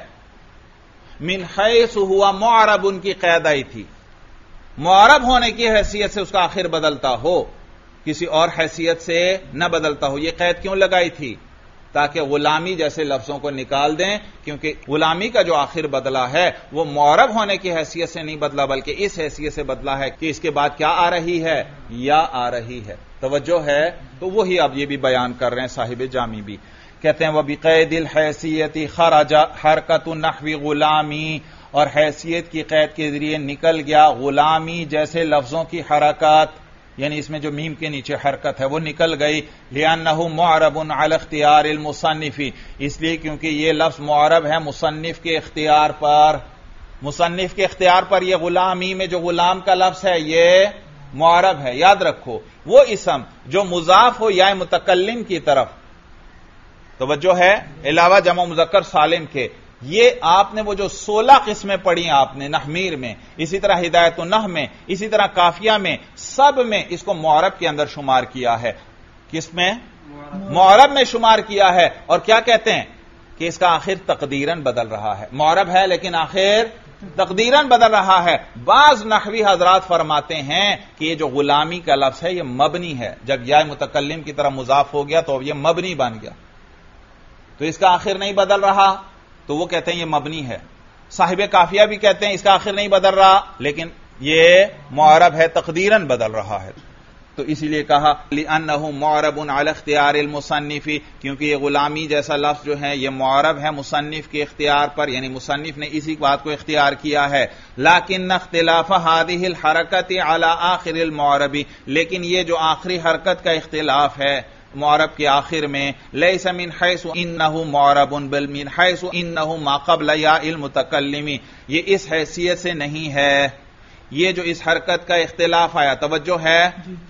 من حیث ہوا معرب کی قید آئی تھی، معرب ہونے کی حیثیت سے اس کا آخر بدلتا ہو، کسی اور حیثیت سے نہ بدلتا ہو۔ یہ قید کیوں لگائی تھی؟ تاکہ غلامی جیسے لفظوں کو نکال دیں، کیونکہ غلامی کا جو آخر بدلا ہے وہ معرب ہونے کی حیثیت سے نہیں بدلا بلکہ اس حیثیت سے بدلا ہے کہ اس کے بعد کیا آ رہی ہے؟ یا آ رہی ہے۔ توجہ ہے؟ تو وہی اب یہ بھی بیان کر رہے ہیں صاحب جامی بھی، کہتے ہیں وَبِقَيْدِ الْحَيْثِيَّةِ خَرَجَ حَرْكَةُ النَّحْوِ غُلَامِ، اور حیثیت کی قید کے ذریعے نکل گیا غلامی جیسے لفظوں کی حرکات، یعنی اس میں جو میم کے نیچے حرکت ہے وہ نکل گئی۔ لِأَنَّهُ مُعْرَبٌ عَلَى اخْتِيَارِ الْمُصَنِّفِ، اس لیے کیونکہ یہ لفظ معرب ہے مصنف کے اختیار پر، مصنف کے اختیار پر یہ غلامی میں جو غلام کا لفظ ہے یہ معرب ہے۔ یاد رکھو وہ اسم جو مضاف ہو یا متکلم کی طرف، توجہ ہے، علاوہ جمع مذکر سالم کے، یہ آپ نے وہ جو 16 قسمیں پڑھی آپ نے نحمیر میں، اسی طرح ہدایت النحو میں، اسی طرح کافیہ میں، سب میں اس کو معرب کے اندر شمار کیا ہے۔ کس میں؟ معرب میں شمار کیا ہے۔ اور کیا کہتے ہیں کہ اس کا آخر تقدیراً بدل رہا ہے، معرب ہے لیکن آخر تقدیراً بدل رہا ہے۔ بعض نحوی حضرات فرماتے ہیں کہ یہ جو غلامی کا لفظ ہے یہ مبنی ہے، جب یا متکلم کی طرح مضاف ہو گیا تو یہ مبنی بن گیا، تو اس کا آخر نہیں بدل رہا، تو وہ کہتے ہیں یہ مبنی ہے۔ صاحب کافیہ بھی کہتے ہیں اس کا آخر نہیں بدل رہا لیکن یہ معرب ہے، تقدیراً بدل رہا ہے۔ تو اسی لیے کہا لِأَنَّهُ مُعْرَبٌ عَلَى اخْتِيَارِ الْمُصَنِّفِ، کیونکہ یہ غلامی جیسا لفظ جو ہے یہ معرب ہے مصنف کے اختیار پر، یعنی مصنف نے اسی بات کو اختیار کیا ہے۔ لَكِنَّ اخْتِلَافَ هَذِهِ الْحَرَكَةِ عَلَى آخِرِ الْمُعْرَبِ، لیکن یہ جو آخری حرکت کا اختلاف ہے معرب کے آخر میں، لَيْسَ مِنْ حَيْثُ إِنَّهُ مُعْرَبٌ بل مِنْ حَيْثُ إِنَّهُ مَا قَبْلَ يَاءِ الْمُتَكَلِّمِ، یہ اس حیثیت سے نہیں ہے، یہ جو اس حرکت کا اختلاف آیا، توجہ ہے،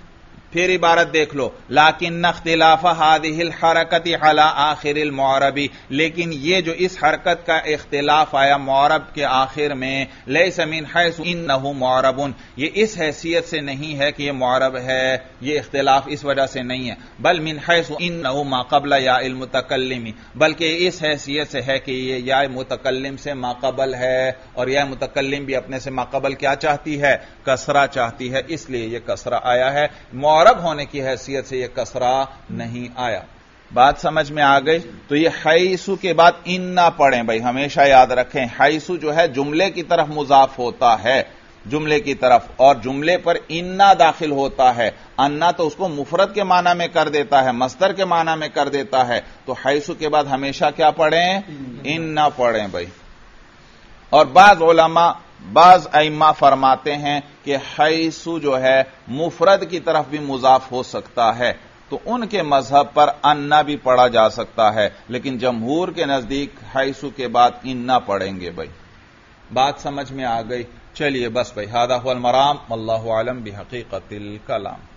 پھر عبارت دیکھ لو، لیکن اختلاف هذه الحرکت علی آخر المعرب، لیکن یہ جو اس حرکت کا اختلاف آیا معرب کے آخر میں، لیس من حیث انه معرب، یہ اس حیثیت سے نہیں ہے کہ یہ معرب ہے، یہ اختلاف اس وجہ سے نہیں ہے، بل من حیث انه ما قبل یا المتکلم، بلکہ اس حیثیت سے ہے کہ یہ یا متکلم سے ما قبل ہے، اور یا متکلم بھی اپنے سے ما قبل کیا چاہتی ہے؟ کسرہ چاہتی ہے، اس لیے یہ کسرہ آیا ہے، معرب ہونے کی حیثیت سے یہ کسرہ نہیں آیا۔ بات سمجھ میں آ گئی؟ تو یہ حیثو کے بعد ان نہ پڑھیں بھائی، ہمیشہ یاد رکھیں، حیثو جو ہے جملے کی طرف مضاف ہوتا ہے، جملے کی طرف، اور جملے پر انا داخل ہوتا ہے، انا تو اس کو مفرد کے معنی میں کر دیتا ہے، مصدر کے معنی میں کر دیتا ہے، تو حیثو کے بعد ہمیشہ کیا پڑھیں؟ ان نہ پڑھیں بھائی۔ اور بعض علماء، بعض ائمہ فرماتے ہیں کہ حیثو جو ہے مفرد کی طرف بھی مضاف ہو سکتا ہے، تو ان کے مذہب پر انا بھی پڑھا جا سکتا ہے، لیکن جمہور کے نزدیک حیثو کے بعد انا پڑھیں گے بھائی۔ بات سمجھ میں آ گئی؟ چلیے بس بھائی، ھذا ھو المرام، واللہ اعلم بحقیقت الکلام۔